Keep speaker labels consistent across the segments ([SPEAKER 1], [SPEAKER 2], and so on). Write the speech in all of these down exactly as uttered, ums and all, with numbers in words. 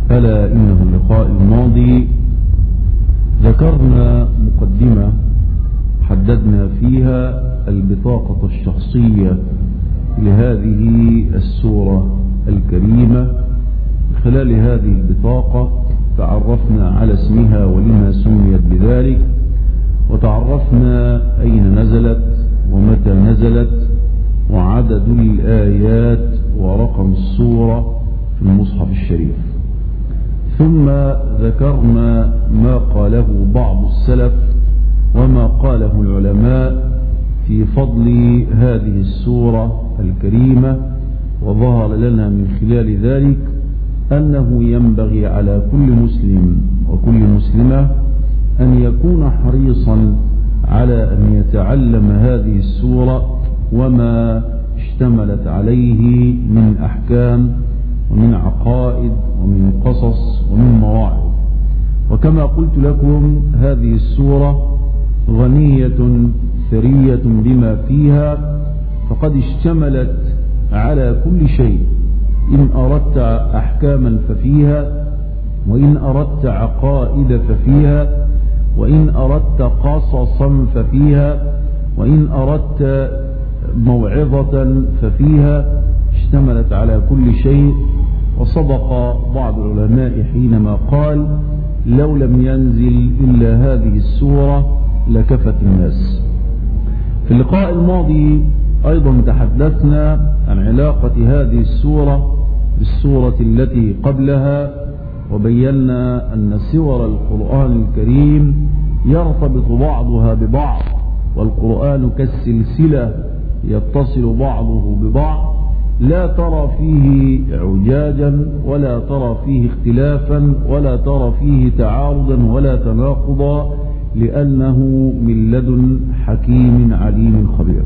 [SPEAKER 1] ألا إنه اللقاء الماضي ذكرنا مقدمة حددنا فيها البطاقة الشخصية لهذه السورة الكريمة. خلال هذه البطاقة تعرفنا على اسمها ولما سميت بذلك، وتعرفنا أين نزلت ومتى نزلت وعدد الآيات ورقم السورة في المصحف الشريف. ثم ذكرنا ما قاله بعض السلف وما قاله العلماء في فضل هذه السورة الكريمة، وظهر لنا من خلال ذلك أنه ينبغي على كل مسلم وكل مسلمة أن يكون حريصا على أن يتعلم هذه السورة وما اشتملت عليه من أحكام ومن عقائد ومن قصص ومن مواعظ. وكما قلت لكم هذه السورة غنية ثرية بما فيها، فقد اشتملت على كل شيء. إن أردت أحكاما ففيها، وإن أردت عقائد ففيها، وإن أردت قصصا ففيها، وإن أردت موعظة ففيها، اشتملت على كل شيء. وصدق بعض العلماء حينما قال: لو لم ينزل إلا هذه السورة لكفت الناس. في اللقاء الماضي أيضا تحدثنا عن علاقة هذه السورة بالسورة التي قبلها، وبينا أن سور القرآن الكريم يرتبط بعضها ببعض، والقرآن كالسلسلة يتصل بعضه ببعض، لا ترى فيه اعوجاجا ولا ترى فيه اختلافا ولا ترى فيه تعارضا ولا تناقضا، لأنه من لدن حكيم عليم خبير.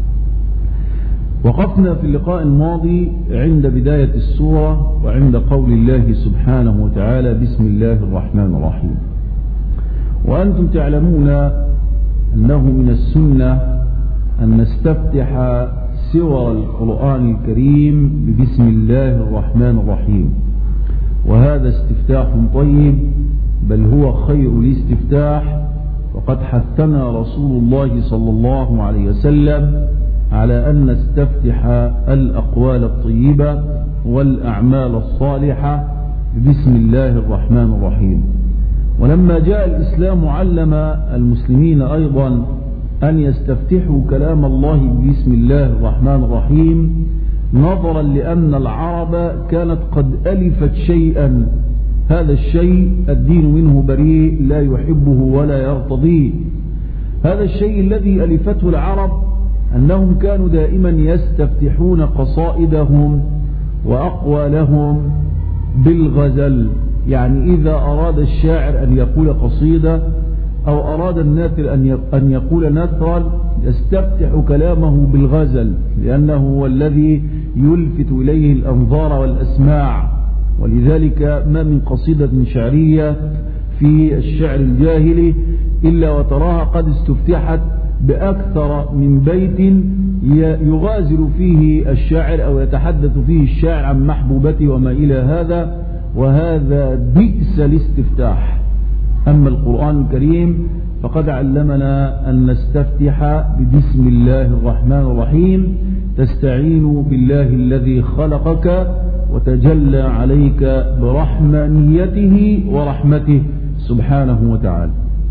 [SPEAKER 1] وقفنا في اللقاء الماضي عند بداية السورة وعند قول الله سبحانه وتعالى: بسم الله الرحمن الرحيم. وأنتم تعلمون أنه من السنة أن نستفتح سور القرآن الكريم ببسم الله الرحمن الرحيم، وهذا استفتاح طيب، بل هو خير الاستفتاح. وقد حثنا رسول الله صلى الله عليه وسلم على أن نستفتح الأقوال الطيبة والأعمال الصالحة بسم الله الرحمن الرحيم. ولما جاء الإسلام علم المسلمين أيضا أن يستفتحوا كلام الله بسم الله الرحمن الرحيم، نظرا لأن العرب كانت قد ألفت شيئا، هذا الشيء الدين منه بريء لا يحبه ولا يرتضيه. هذا الشيء الذي ألفته العرب أنهم كانوا دائما يستفتحون قصائدهم وأقوالهم بالغزل، يعني إذا أراد الشاعر أن يقول قصيدة أو أراد الناثر أن يقول نثرا يستفتح كلامه بالغزل، لأنه هو الذي يلفت إليه الأنظار والأسماع. ولذلك ما من قصيدة شعرية في الشعر الجاهلي إلا وتراها قد استفتحت بأكثر من بيت يغازل فيه الشاعر أو يتحدث فيه الشاعر عن محبوبته وما إلى هذا، وهذا بئس الاستفتاح. أما القرآن الكريم فقد علمنا أن نستفتح ببسم الله الرحمن الرحيم، تستعين بالله الذي خلقك وتجلى عليك برحمانيته ورحمته سبحانه وتعالى.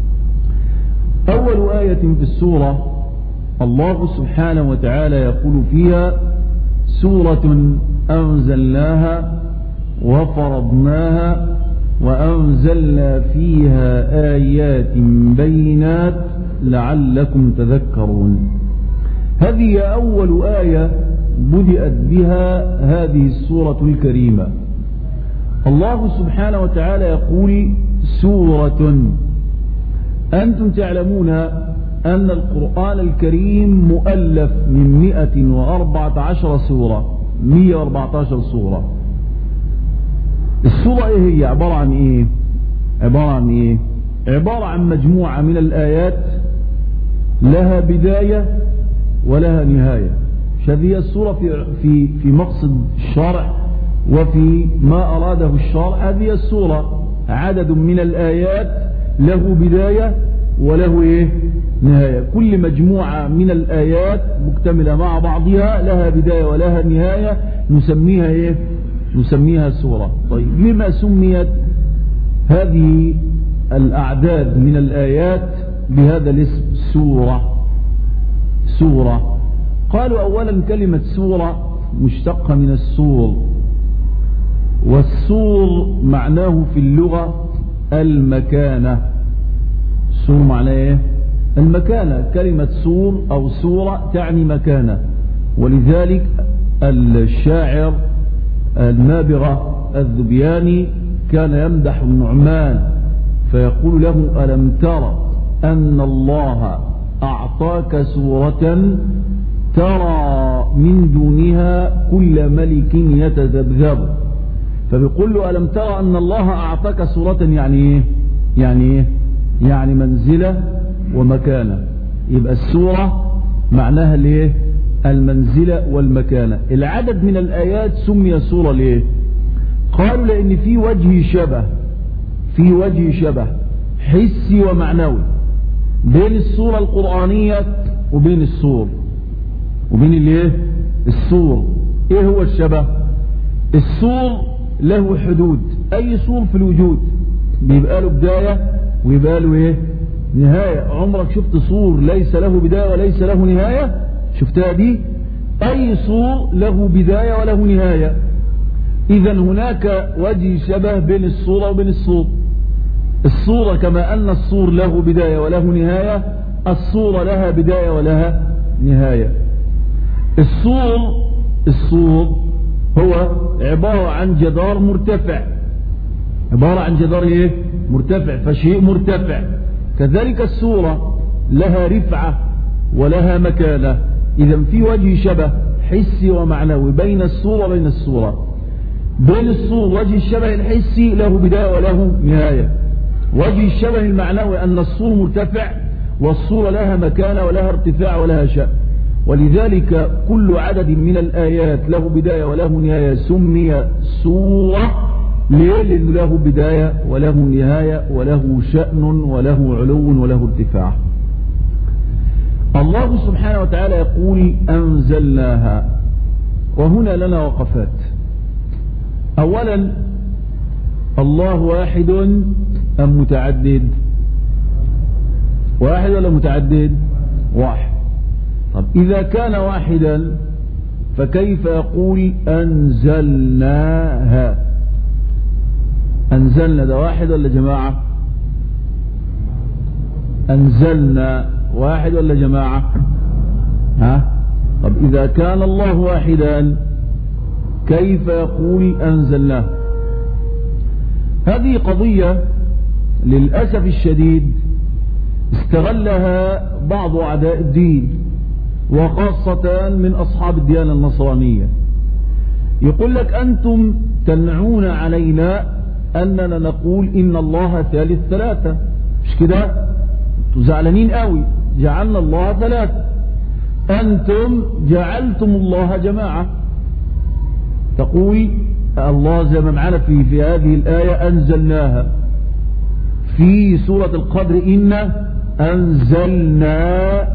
[SPEAKER 1] أول آية في السورة الله سبحانه وتعالى يقول فيها: سورة أنزلناها وفرضناها وأنزلنا فيها آيات بينات لعلكم تذكرون. هذه أول آية بدأت بها هذه السورة الكريمة. الله سبحانه وتعالى يقول: سورة. أنتم تعلمون أن القرآن الكريم مؤلف من مئة وأربعة عشر سورة، مئة وأربعة عشر سورة. السورة إيه هي؟ عبارة عن إيه؟ عبارة عن إيه؟ عبارة عن مجموعة من الآيات لها بداية ولها نهاية. هذه السورة في في في مقصد الشرع وفي ما أراده الشرع هذه السورة عدد من الآيات له بداية وله إيه؟ نهاية. كل مجموعة من الآيات مكتملة مع بعضها لها بداية ولها نهاية نسميها إيه؟ نسميها سورة. طيب لما سميت هذه الأعداد من الآيات بهذا الاسم سورة؟ سورة قالوا أولا كلمة سورة مشتقة من السور، والسور معناه في اللغة المكانة. سور معناه إيه؟ المكانة. كلمة سور أو سورة تعني مكانة، ولذلك الشاعر النابغة الذبياني كان يمدح النعمان فيقول له ألم ترى أن الله أعطاك سورة ترى من دونها كل ملك يتذبذب. فبيقول له ألم ترى أن الله أعطاك سورة، يعني إيه؟ يعني إيه؟ يعني منزلة ومكانة. يبقى السورة معناها ليه؟ المنزلة والمكانة. العدد من الآيات سمي سورة ليه؟ قالوا لأن في وجه شبه في وجه شبه حسي ومعنوي بين السورة القرآنية وبين السور وبين الايه؟ السور. ايه هو الشبه؟ السور له حدود. اي سور في الوجود بيبقى له بداية ويبقى له ايه؟ نهاية. عمرك شفت سور ليس له بداية وليس له نهاية؟ شفتها دي؟ اي سور له بداية وله نهاية. اذا هناك وجه شبه بين السورة وبين السور. السورة كما ان السور له بداية وله نهاية، السورة لها بداية ولها نهاية. السور السور هو عبارة عن جدار مرتفع، عبارة عن جدار ايه؟ مرتفع، فشيء مرتفع. كذلك السورة لها رفعة ولها مكانة. إذا في وجه شبه حسي ومعنوي بين السورة وبين السورة. بين السور وجه الشبه الحسي له بداية وله نهاية. وجه الشبه المعنوي أن السور مرتفع والسورة لها مكانة ولها ارتفاع ولها شأن. ولذلك كل عدد من الآيات له بداية وله نهاية سمي سورة. ليه؟ لأنه له بداية وله نهاية وله شأن وله علو وله ارتفاع. الله سبحانه وتعالى يقول أنزلناها، وهنا لنا وقفات. أولا الله واحد أم متعدد؟ واحد ولا متعدد؟ واحد. طب إذا كان واحدا فكيف يقول أنزلناها؟ أنزلنا ده واحد ولا جماعة؟ أنزلنا واحد ولا جماعة؟ ها؟ طب إذا كان الله واحدا كيف يقول أنزلناه؟ هذه قضية للأسف الشديد استغلها بعض أعداء الدين، وخاصة من أصحاب الديانة النصرانية. يقول لك أنتم تنعون علينا أننا نقول إن الله ثالث ثلاثة، مش كده؟ زعلانين قوي، جعلنا الله ثلاثة. أنتم جعلتم الله جماعة. تقول الله زي ما معنا في في هذه الآية أنزلناها. في سورة القدر إنا أنزلناه.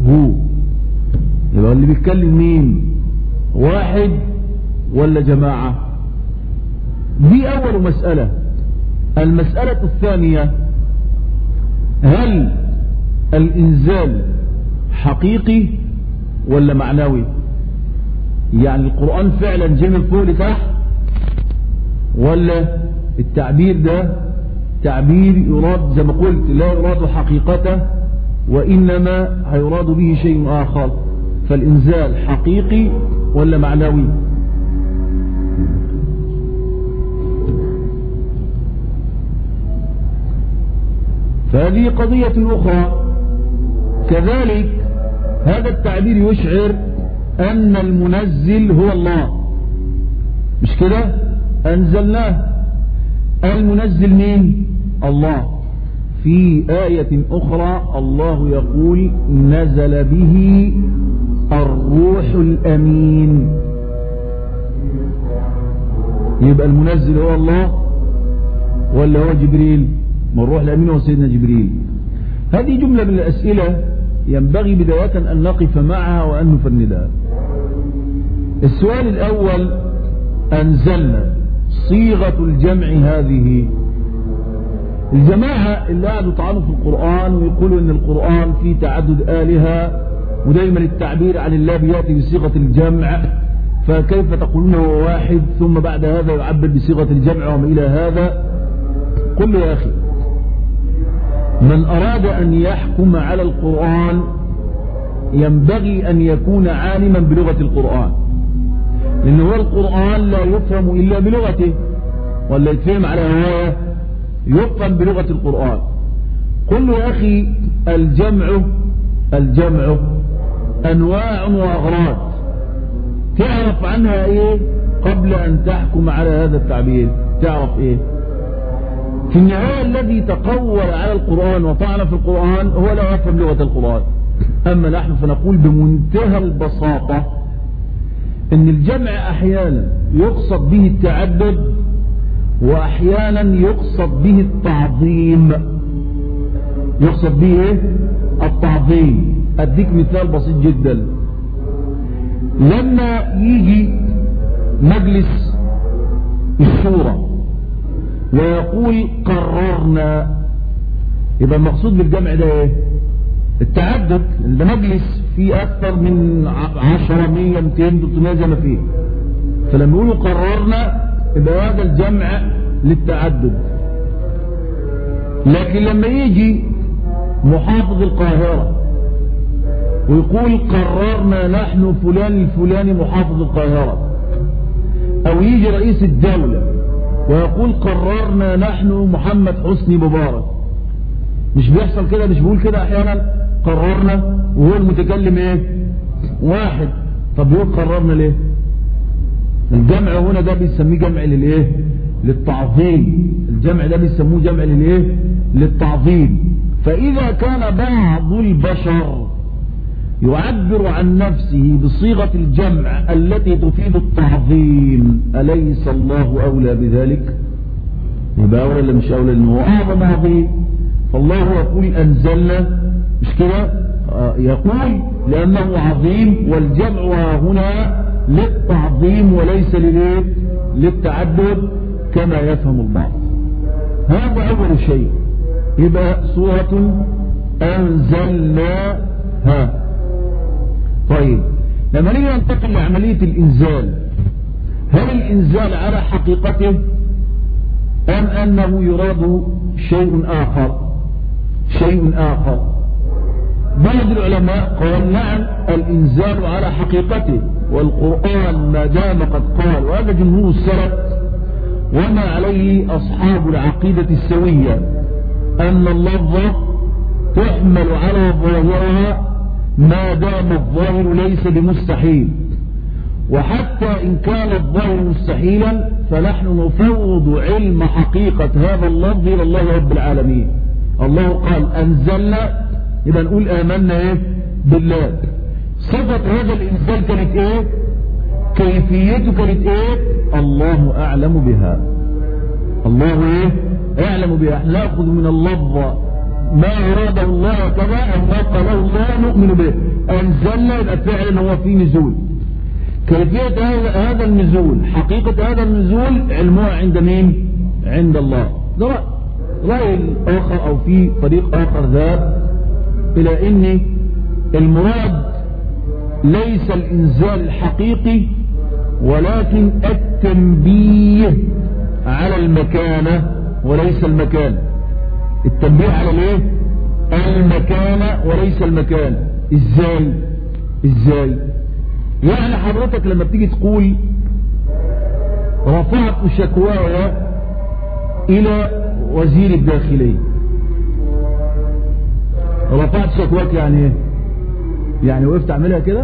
[SPEAKER 1] يبقى اللي بيتكلم مين؟ واحد ولا جماعة؟ دي أول مسألة. المسألة الثانية، هل الإنزال حقيقي ولا معنوي؟ يعني القرآن فعلا جاي من فوق لتحت، ولا التعبير ده تعبير يراد زي ما قلت لا يراد حقيقته وإنما هيراد به شيء آخر؟ فالإنزال حقيقي ولا معنوي؟ فهذه قضية أخرى. كذلك هذا التعبير يشعر أن المنزل هو الله، مش كده؟ أنزلناه. المنزل مين؟ الله. في آية أخرى الله يقول نزل به الروح الأمين. يبقى المنزل هو الله ولا هو جبريل؟ ما نروح لأمين هو سيدنا جبريل. هذه جملة من الأسئلة ينبغي بداية أن نقف معها وأن نفندها. السؤال الأول: أنزلنا صيغة الجمع هذه. الجماعة اللي قاعدوا يطعنوا في القرآن ويقولوا إن القرآن فيه تعدد آلهة ودايما التعبير عن الله بيأتي بصيغة الجمع، فكيف تقولون هو واحد ثم بعد هذا يعبر بصيغة الجمع وما إلى هذا؟ قل له يا أخي، من أراد أن يحكم على القرآن ينبغي أن يكون عالما بلغة القرآن، لأن هو القرآن لا يفهم إلا بلغته، ولا يتفهم على هواية، يفهم بلغة القرآن. قل له يا أخي الجمع الجمع أنواع وأغراض، تعرف عنها إيه قبل أن تحكم على هذا التعبير؟ تعرف إيه؟ في النهاية الذي تقول على القرآن وطعن في القرآن هو لا يفهم لغة القرآن. أما نحن فنقول بمنتهى البساطة إن الجمع أحيانا يقصد به التعدد وأحيانا يقصد به التعظيم. يقصد به إيه؟ التعظيم. أديك مثال بسيط جدا. لما يجي مجلس الشورى ويقول قررنا، يبقى المقصود بالجمع ده ايه؟ التعدد. ده مجلس فيه اكثر من عشرة مية مئتين ثلاثمية زي ما فيه، فلما يقولوا قررنا يبقى هذا الجمع للتعدد. لكن لما يجي محافظ القاهرة ويقول قررنا نحن فلان الفلاني محافظ القاهرة، او يجي رئيس الدولة ويقول قررنا نحن محمد حسني مبارك، مش بيحصل كده؟ مش بيقول كده احيانا قررنا وهو المتكلم ايه؟ واحد. طب يقول قررنا ليه؟ الجمع هنا ده بيسميه جمع للايه؟ للتعظيم. الجمع ده بيسموه جمع للايه؟ للتعظيم. فاذا كان بعض البشر يعبر عن نفسه بصيغة الجمع التي تفيد التعظيم، أليس الله أولى بذلك؟ يبقى أولى ولا مش أولى؟ لأنه أعظم عظيم. فالله يقول أنزلنا، مش كده؟ آه يقول لأنه عظيم، والجمع هنا للتعظيم وليس للتعدد كما يفهم البعض. هذا أول شيء. يبقى سورة أنزلناها. طيب لما نيجي ننتقل لعملية الإنزال، هل الإنزال على حقيقته أم أنه يراد شيء آخر؟ شيء آخر. بعض العلماء قال نعم الإنزال على حقيقته، والقرآن ما دام قد قال، وهذا جمهور السلف وما عليه أصحاب العقيدة السوية، أن اللفظة تحمل على ظاهرها ما دام الظاهر ليس بمستحيل، وحتى إن كان الظاهر مستحيلا فنحن نفوض علم حقيقة هذا اللفظ إلى الله رب العالمين. الله قال أنزلنا، يبقى نقول آمنا إيه؟ بالله. صفة هذا الإنزال كانت إيه؟ كيفيته كانت إيه؟ الله أعلم بها. الله إيه؟ أعلم بها. نأخذ من اللفظة ما أراده الله كذا أو ما قاله الله نؤمن به. أنزلنا يبقى فعلا هو في نزول. كيفية هذا النزول، حقيقة هذا النزول علمها عند مين؟ عند الله. ده رأي. رأي آخر أو في طريق آخر ذهب إلى أن المراد ليس الإنزال الحقيقي ولكن التنبيه على المكانة وليس المكان. التنبيه على الايه؟ المكانة وليس المكان. ازاي؟ ازاي؟ يعني حضرتك لما بتيجي تقول رفعت شكواي الى وزير الداخلية، رفعت شكواك يعني ايه؟ يعني وقفت اعملها كده؟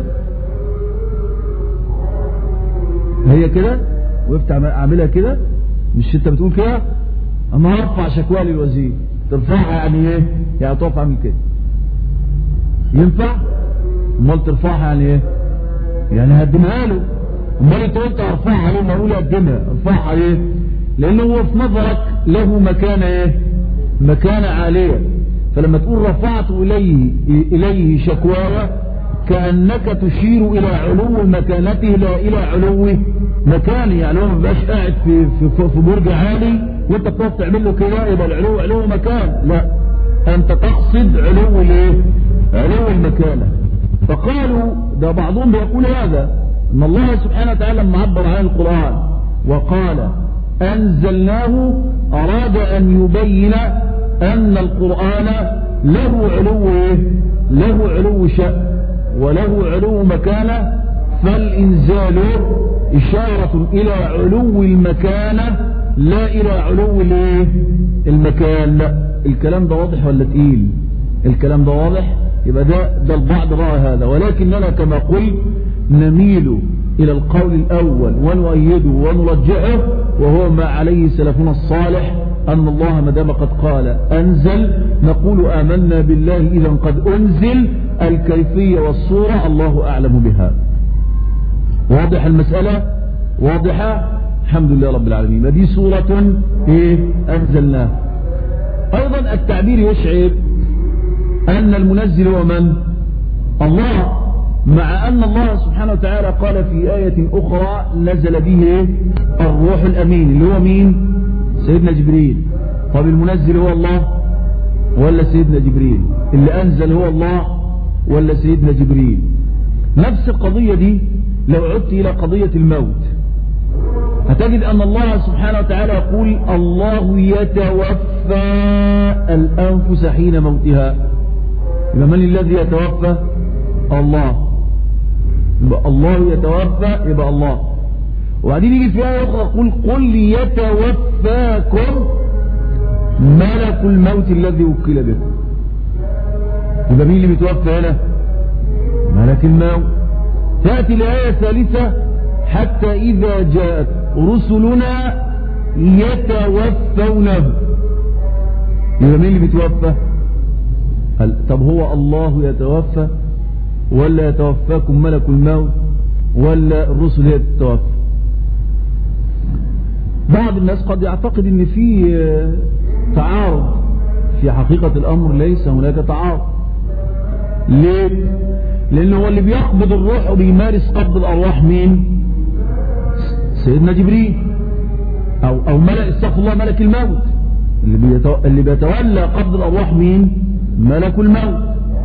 [SPEAKER 1] هي كده؟ وقفت اعملها كده؟ مش انت بتقول كده؟ انا هرفع شكوى للوزير. ترفعها يعني ايه؟ يعني تقف اعمل كده. ينفع؟ امال ترفعها يعني ايه؟ يعني هقدمها له. امال انت قلت ارفعها ليه؟ ما اقول قدمها ارفعها ليه؟ لانه هو في نظرك له مكانه ايه؟ مكانه عاليه. فلما تقول رفعت اليه اليه شكواي كانك تشير الى علو مكانته لا الى علو مكانه. يعني هو ما بيبقاش قاعد في في في برج عالي وانت بتقف تعمل له كده يبقى العلو علو مكان، لا، انت تقصد علو الايه؟ علو المكانه. فقالوا ده بعضهم بيقول هذا ان الله سبحانه وتعالى لما عبر عن القرآن وقال انزلناه اراد ان يبين ان القرآن له علو ايه؟ له علو شأن وله علو مكانه، فالانزال اشارة الى علو المكانة لا الى علو الايه؟ المكان. لا، الكلام ده واضح ولا تقيل؟ الكلام ده واضح. يبقى ده ده البعض رأى هذا، ولكننا كما قلت نميل إلى القول الأول ونؤيده ونرجعه، وهو ما عليه سلفنا الصالح، أن الله ما دام قد قال أنزل نقول آمنا بالله إذا قد أنزل، الكيفية والصورة الله أعلم بها. واضح المسألة؟ واضحة؟ الحمد لله رب العالمين. هذه سورة إيه؟ أنزلناها. أيضا التعبير يشعر أن المنزل هو من؟ الله، مع أن الله سبحانه وتعالى قال في آية أخرى نزل به الروح الأمين اللي هو مين؟ سيدنا جبريل. طب المنزل هو الله ولا سيدنا جبريل؟ اللي أنزل هو الله ولا سيدنا جبريل؟ نفس القضية دي لو عدت إلى قضية الموت هتجد أن الله سبحانه وتعالى يقول الله يتوفى الأنفس حين موتها. يبقى من الذي يتوفى؟ الله. يبقى الله يتوفى، يبقى الله. وبعدين يجي في آية أخرى يقول قل يتوفاكم ملك الموت الذي وكل بكم. يبقى مين اللي بيتوفى هنا؟ ملك الموت. تأتي الآية الثالثة حتى إذا جاءت رسلنا يتوفونه. يبقى مين اللي بيتوفى؟ طب هو الله يتوفى ولا يتوفاكم ملك الموت ولا الرسل هي تتوفى؟ بعض الناس قد يعتقد ان في تعارض. في حقيقة الامر ليس هناك تعارض. ليه؟ لانه هو اللي بيقبض الروح وبيمارس قبض الارواح مين؟ سيدنا جبريل او او ملك استغفر الله ملك الموت. اللي بيتو... اللي بيتولى قبض الارواح مين؟ ملك الموت.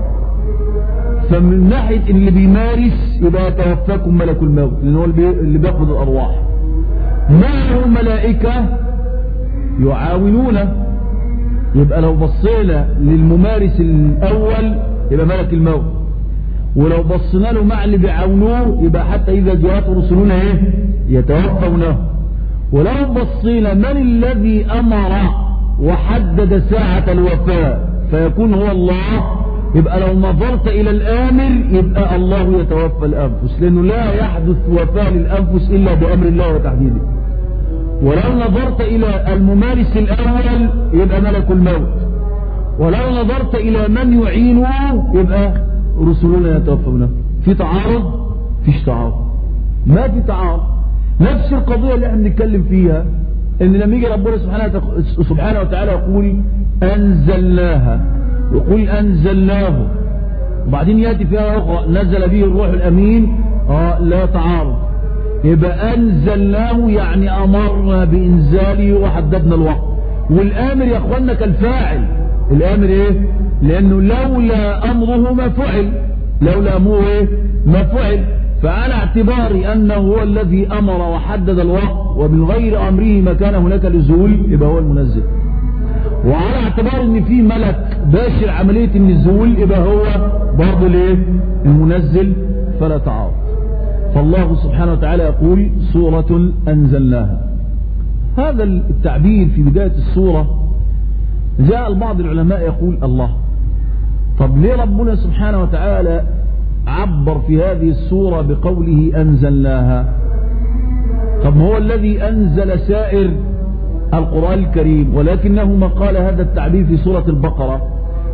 [SPEAKER 1] فمن ناحية اللي بيمارس يبقى يتوفاكم ملك الموت لأنه هو اللي بيقبض الأرواح. معه ملائكة يعاونونه. يبقى لو بصينا للممارس الأول يبقى ملك الموت، ولو بصينا له مع اللي بيعاونوه يبقى حتى إذا جاءت رسلنا ايه؟ يتوفونه. ولو بصينا من الذي أمر وحدد ساعة الوفاة فيكون هو الله، يبقى لو نظرت إلى الآمر يبقى الله يتوفى الأنفس، لأنه لا يحدث وفاة للأنفس إلا بأمر الله وتحديده. ولو نظرت إلى الممارس الأول يبقى ملك الموت، ولو نظرت إلى من يعينه يبقى رسلنا يتوفونه. في تعارض؟ فيش تعارض، ما في تعارض. نفس القضية اللي احنا بنتكلم فيها ان لما يجي ربنا سبحانه وتعالى يقول أنزلناها، يقول أنزلناه، وبعدين يأتي فيها أخرى نزل به الروح الأمين، آه لا تعارض. يبقى أنزلناه يعني أمرنا بإنزاله وحددنا الوقت. والآمر يا أخوانا كالفاعل. الآمر إيه؟ لأنه لولا أمره ما فعل، لولا أمره إيه؟ ما فعل. فعلى اعتبار أنه هو الذي أمر وحدد الوقت ومن غير أمره ما كان هناك نزول يبقى هو المنزل. وعلى اعتبار ان في ملك باشر عملية النزول يبقى هو برضه الايه؟ المنزل، فلا تعارض. فالله سبحانه وتعالى يقول سورة أنزلناها. هذا التعبير في بداية السورة جاء البعض العلماء يقول الله، طب ليه ربنا سبحانه وتعالى عبر في هذه السورة بقوله أنزلناها؟ طب هو الذي أنزل سائر القرآن الكريم، ولكنه ما قال هذا التعبير في سورة البقرة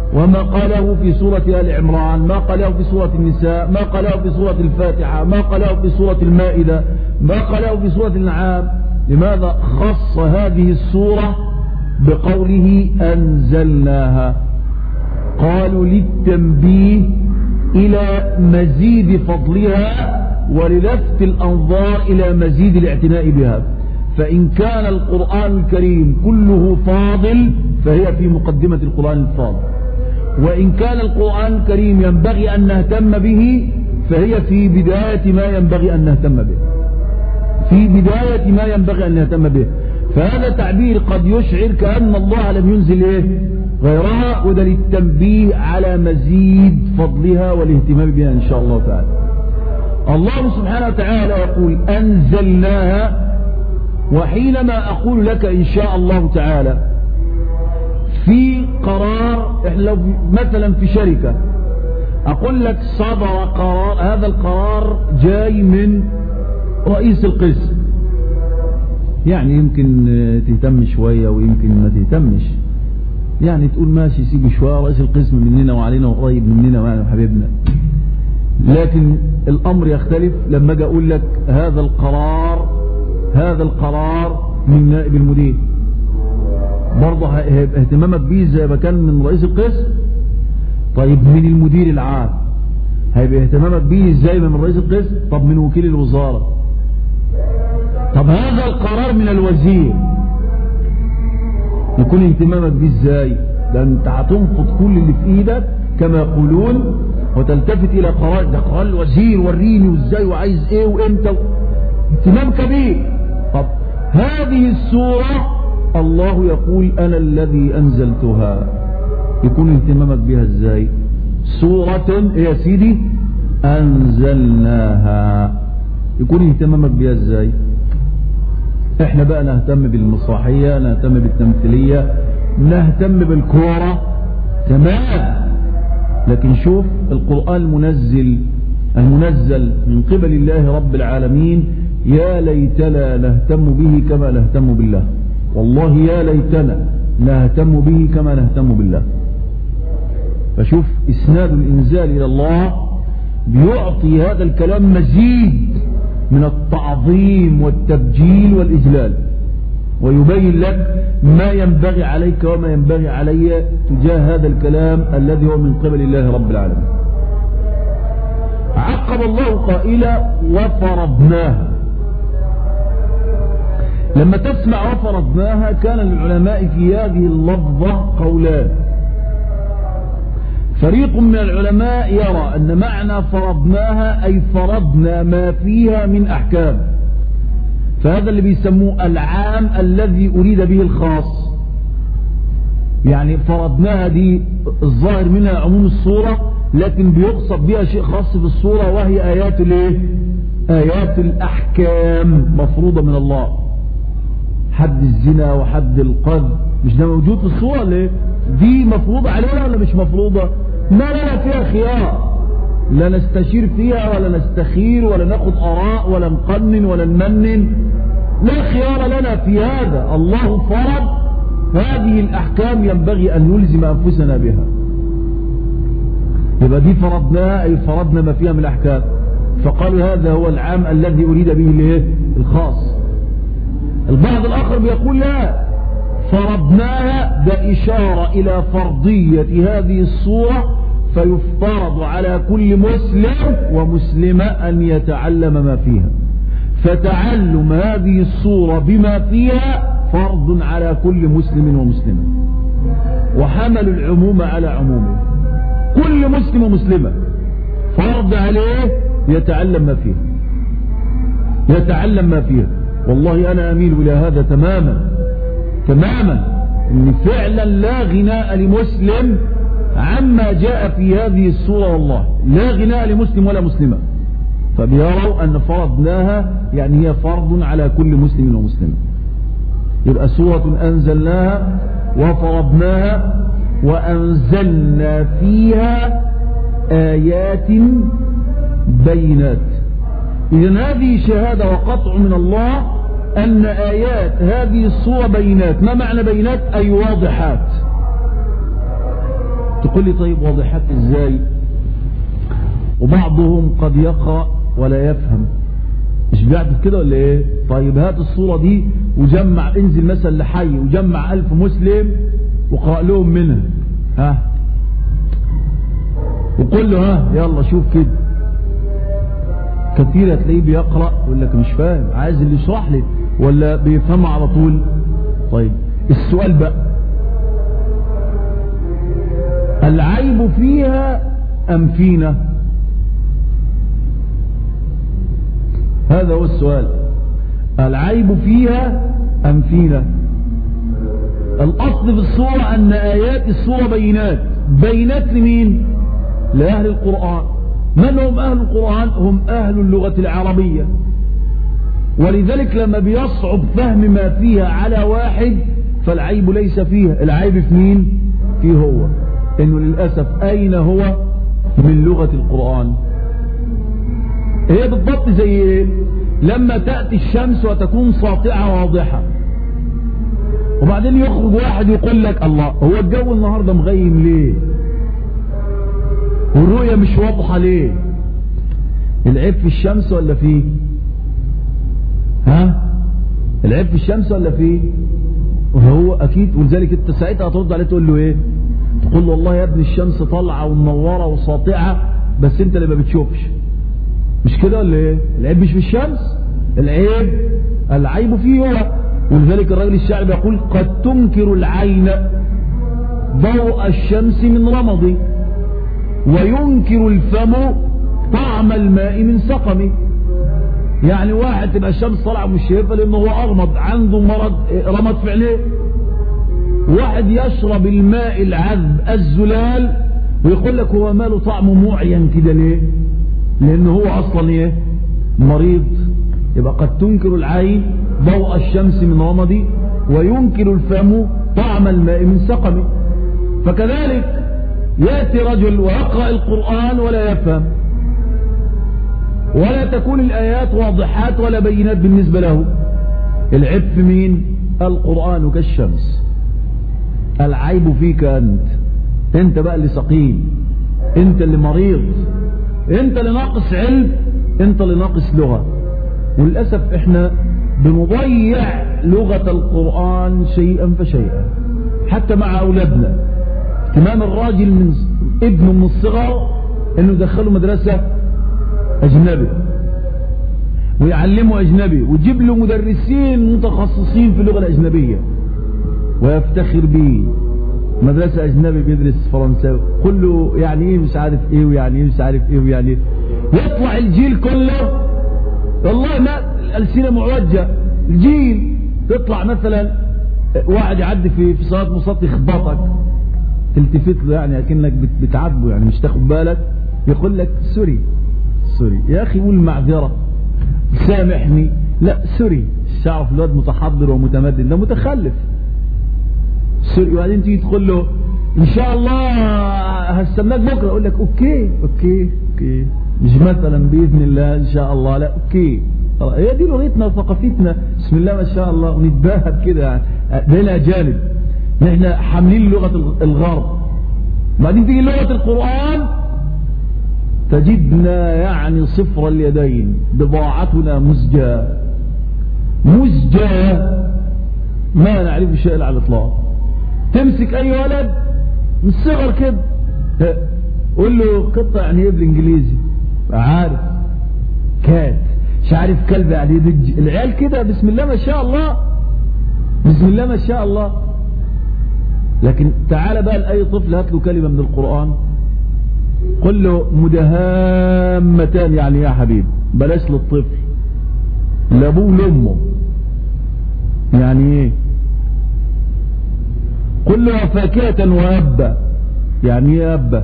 [SPEAKER 1] وما قاله في سورة آل عمران، ما قاله في سورة النساء، ما قاله في سورة الفاتحة، ما قاله في سورة المائدة، ما قاله في سورة الأنعام. لماذا خص هذه السورة بقوله أنزلناها؟ قالوا للتنبيه إلى مزيد فضلها وللفت الأنظار إلى مزيد الاعتناء بها. فإن كان القرآن الكريم كله فاضل فهي في مقدمة القرآن الفاضل، وإن كان القرآن الكريم ينبغي أن نهتم به فهي في بداية ما ينبغي أن نهتم به، في بداية ما ينبغي أن نهتم به. فهذا تعبير قد يشعر كأن الله لم ينزل إيه غيرها، وده للتنبيه على مزيد فضلها والاهتمام بها إن شاء الله تعالى. الله سبحانه وتعالى يقول أنزلناها. وحينما أقول لك إن شاء الله تعالى في قرار، إحنا لو مثلا في شركة أقول لك صدر قرار، هذا القرار جاي من رئيس القسم، يعني يمكن تهتم شوية ويمكن ما تهتمش، يعني تقول ماشي سيب شوية، رئيس القسم مننا وعلينا وقريب مننا وعلينا وحبيبنا. لكن الأمر يختلف لما أجي أقول لك هذا القرار هذا القرار من نائب المدير، برضه هيبقى اهتمامك بيه زي ما كان من رئيس القسم. طيب من المدير العام هيبقى اهتمامك بيه ازاي من رئيس القسم؟ طب من وكيل الوزارة؟ طب هذا القرار من الوزير يكون اهتمامك بيه ازاي؟ ده انت هتنفض كل اللي في ايدك كما يقولون وتلتفت الى قرار، ده قرار الوزير وريني وازاي وعايز ايه وامتى، اهتمام كبير. طب هذه السورة الله يقول أنا الذي أنزلتها، يكون اهتمامك بها ازاي؟ سورة يا سيدي أنزلناها، يكون اهتمامك بها ازاي؟ احنا بقى نهتم بالمسرحية، نهتم بالتمثيلية، نهتم بالكورة، تمام. لكن شوف القرآن المنزل المنزل من قبل الله رب العالمين، يا ليتنا نهتم به كما نهتم بالله، والله يا ليتنا نهتم به كما نهتم بالله. فشوف إسناد الإنزال إلى الله بيعطي هذا الكلام مزيد من التعظيم والتبجيل والإجلال، ويبين لك ما ينبغي عليك وما ينبغي علي تجاه هذا الكلام الذي هو من قبل الله رب العالمين. عقب الله قائلا وفرضناها. لما تسمع وفرضناها كان للعلماء في هذه اللفظة قولان. فريق من العلماء يرى أن معنى فرضناها أي فرضنا ما فيها من أحكام، فهذا اللي بيسموه العام الذي أريد به الخاص. يعني فرضناها دي الظاهر منها عموم الصورة، لكن بيقصد بها شيء خاص في الصورة، وهي آيات الايه؟ آيات الأحكام مفروضة من الله. حد الزنا وحد القذف مش ده موجود في الصورة ليه؟ دي مفروضة علينا ولا مش مفروضة؟ ما لنا فيها خيار، لا نستشير فيها ولا نستخير ولا ناخد آراء ولا نقنن ولا نمنن، لا خيار لنا في هذا. الله فرض هذه الأحكام ينبغي أن نلزم أنفسنا بها. يبقى دي فرضناها أي فرضنا ما فيها من الأحكام، فقالوا هذا هو العام الذي أريد به الخاص. البعض الآخر بيقول لا، فرضناها ده إشارة إلى فرضية هذه الصورة، فيفترض على كل مسلم ومسلمة أن يتعلم ما فيها، فتعلم هذه الصورة بما فيها فرض على كل مسلم ومسلمة، وحمل العموم على عمومه. كل مسلم ومسلمة فرض عليه يتعلم ما فيها، يتعلم ما فيها. والله أنا أميل إلى هذا تماما تماما، إن فعلا لا غناء لمسلم عما جاء في هذه السورة، والله لا غناء لمسلم ولا مسلمة. فبيروا أن فرضناها يعني هي فرض على كل مسلم ومسلمة. يبقى سورة أنزلناها وفرضناها وأنزلنا فيها آيات بينات. إذن هذه شهادة وقطع من الله أن آيات هذه السورة بينات. ما معنى بينات؟ أي واضحات. تقول لي طيب واضحات ازاي؟ وبعضهم قد يقرأ ولا يفهم، مش بيعرف كده ولا ايه؟ طيب هات الصورة دي وجمع، انزل مثلا لحي وجمع ألف مسلم وقرأ لهم منها، ها وقول له ها يلا شوف كده. كثير هتلاقيه بيقرأ يقول لك مش فاهم، عايز اللي يشرح لي، ولا بيفهم على طول. طيب السؤال بقى، العيب فيها أم فينا؟ هذا هو السؤال، العيب فيها أم فينا؟ الأصل في الصورة أن آيات الصورة بينات. بينات لمين؟ لأهل القرآن. من هم أهل القرآن؟ هم أهل اللغة العربية، ولذلك لما بيصعب فهم ما فيها على واحد فالعيب ليس فيها، العيب في مين؟ فيه هو، إنه للأسف أين هو من لغة القرآن. هي بالضبط زي إيه؟ لما تأتي الشمس وتكون ساطعة واضحة، وبعدين يخرج واحد يقول لك الله هو الجو النهاردة مغيم ليه؟ والرؤية مش واضحة ليه؟ العيب في الشمس ولا فيه؟ ها؟ العيب في الشمس ولا فيه؟ وهو أكيد. ولذلك أنت ساعتها هترد عليه تقول له إيه؟ تقول له والله يا ابني الشمس طالعة ومنورة وساطعة بس أنت اللي ما بتشوفش. مش كده ولا إيه؟ العيب مش في الشمس، العيب العيب فيه هو. ولذلك الراجل الشاعر بيقول قد تنكر العين ضوء الشمس من رمضي، وينكر الفم طعم الماء من سقمه. يعني واحد تبقى الشمس طالعه مش شايفها لانه هو اغمض، عنده مرض رمض في عينيه. واحد يشرب الماء العذب الزلال ويقول لك هو ماله طعمه معين كده ليه؟ لانه هو اصلا ايه؟ مريض. يبقى قد تنكر العين ضوء الشمس من رمضي، وينكر الفم طعم الماء من سقمه. فكذلك يأتي رجل ويقرأ القرآن ولا يفهم، ولا تكون الآيات واضحات ولا بينات بالنسبة له. العيب في مين؟ القرآن كالشمس. العيب فيك أنت، أنت بقى اللي سقيم، أنت اللي مريض، أنت اللي ناقص علم، أنت اللي ناقص لغة. وللأسف إحنا بنضيع لغة القرآن شيئا فشيئا حتى مع أولادنا. اهتمام الراجل من ابنه من الصغر انه يدخله مدرسة اجنبي ويعلمه اجنبي ويجيب له مدرسين متخصصين في اللغة الاجنبية ويفتخر به. مدرسة اجنبي بيدرس فرنساوي، قل له يعني ايه مش عارف ايه ويعني ايه مش عارف ايه ويعني ايه. يطلع الجيل كله والله ما الألسنة معوجة. الجيل تطلع مثلا واحد يعدي في في صلاة مصلي يخبطك، تلتفت له يعني اكنك بتعاتبه، يعني مش تاخد بالك، يقول لك سوري سوري يا اخي قول معذره سامحني. لا سوري، الشعب الواد متحضر ومتمدن، ده متخلف. سوري. وبعدين تيجي تقول له ان شاء الله هستناك بكره، يقول لك اوكي اوكي اوكي، مش مثلا باذن الله ان شاء الله، لا اوكي. هي دي لغتنا وثقافتنا، بسم الله ما شاء الله، ونتباهى بكده يعني بين اجانب. نحن حاملين لغة الغرب، بعدين تيجي لغة القرآن تجدنا يعني صفر اليدين، بضاعتنا مزجاة مزجاة ما نعرف شيء على الإطلاق. تمسك أي ولد من الصغر كده قول له قطة يعني ايه بالإنجليزي، عارف كات، مش عارف كلب يعني ايه دج. العيال كده بسم الله ما شاء الله، بسم الله ما شاء الله. لكن تعال بقى لأي طفل هات له كلمة من القرآن قل له مدهامتان يعني يا حبيب، بلاش للطفل، لابوه لامه يعني ايه. قل له فاكهة وأبا يعني ايه أبا.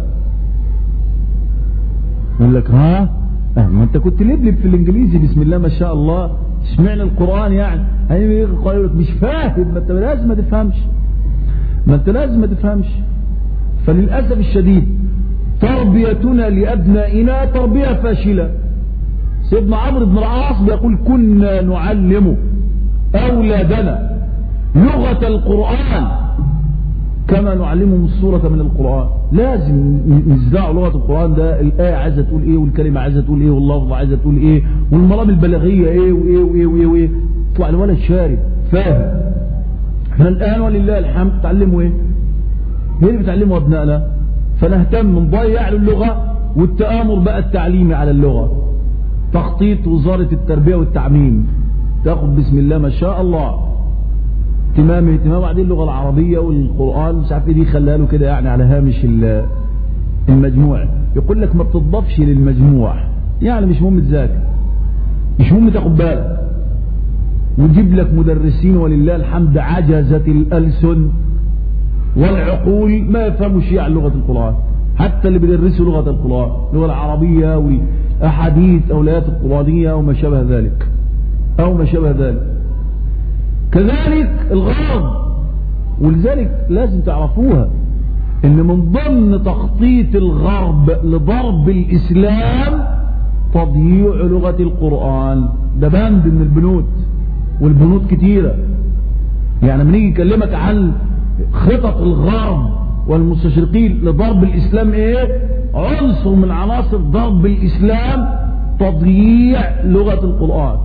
[SPEAKER 1] يقول لك ها اه ما انت كنت لبلب في الانجليزي بسم الله ما شاء الله، اشمعنى القرآن يعني؟ هيقول لك مش فاهم، ما انت لازم ما تفهمش، ما انت لازم ما تفهمش. فللأسف الشديد تربيتنا لأبنائنا تربية فاشلة. سيدنا عمرو بن العاص بيقول كنا نعلم أولادنا لغة القرآن كما نعلمهم السورة من القرآن. لازم نزدعوا لغة القرآن، ده الآية عايزة تقول إيه والكلمة عايزة تقول إيه واللفظ عايزة تقول إيه والمرام البلاغية إيه وإيه وإيه وإيه وإيه. طلع الولد شارب فاهم. احنا الآن ولله الحمد تعلموا إيه؟ هي اللي بتعلموا أبنائنا، فنهتم نضيع اللغة والتآمر بقى التعليمي على اللغة. تخطيط وزارة التربية والتعميم تاخد بسم الله ما شاء الله اهتمام اهتمام بعدين اللغة العربية والقرآن مش عارف ايه دي خلاها له كده يعني على هامش المجموع. يقول لك ما بتضافش للمجموع، يعني مش مهم تذاكر، مش مهم تاخد بالك، وتجيب لك مدرسين ولله الحمد عجزت الألسن والعقول ما يفهموا شيء عن لغة القرآن، حتى اللي بيدرسوا لغة القرآن اللغة العربية والأحاديث أو الآيات القرآنية أو ما شابه ذلك أو ما شابه ذلك. كذلك الغرض، ولذلك لازم تعرفوها ان من ضمن تخطيط الغرب لضرب الإسلام تضييع لغة القرآن. ده بند من البنود، والبنود كتيرة. يعني من يجي يكلمك عن خطط الغرب والمستشرقين لضرب الإسلام ايه؟ عنصر من عناصر ضرب الإسلام تضييع لغة القرآن.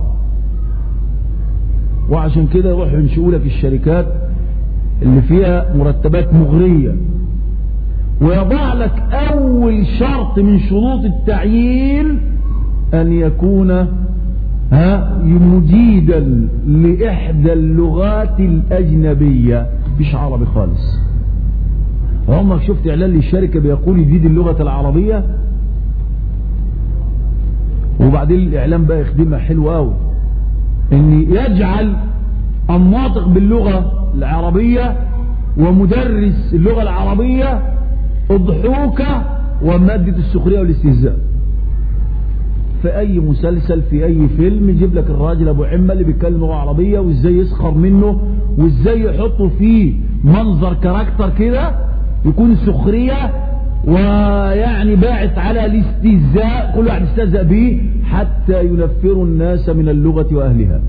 [SPEAKER 1] وعشان كده يروحوا ينشئوا لك الشركات اللي فيها مرتبات مغرية، ويضع لك أول شرط من شروط التعيين أن يكون ها مجيدا لإحدى اللغات الأجنبية، مش عربي خالص. عمرك شفت إعلان للشركة بيقول يجيد اللغة العربية؟ وبعدين الإعلان بقى يخدمها حلو قوي، ان يجعل الناطق باللغة العربية ومدرس اللغة العربية اضحوكة ومادة السخرية والاستهزاء. في اي مسلسل في اي فيلم يجيب لك الراجل ابو عمة اللي بيتكلم لغة عربية وازاي يسخر منه وازاي يحطه فيه منظر كاركتر كده يكون سخرية ويعني باعث على الاستهزاء، كل واحد يستهزأ به حتى ينفروا الناس من اللغة وأهلها،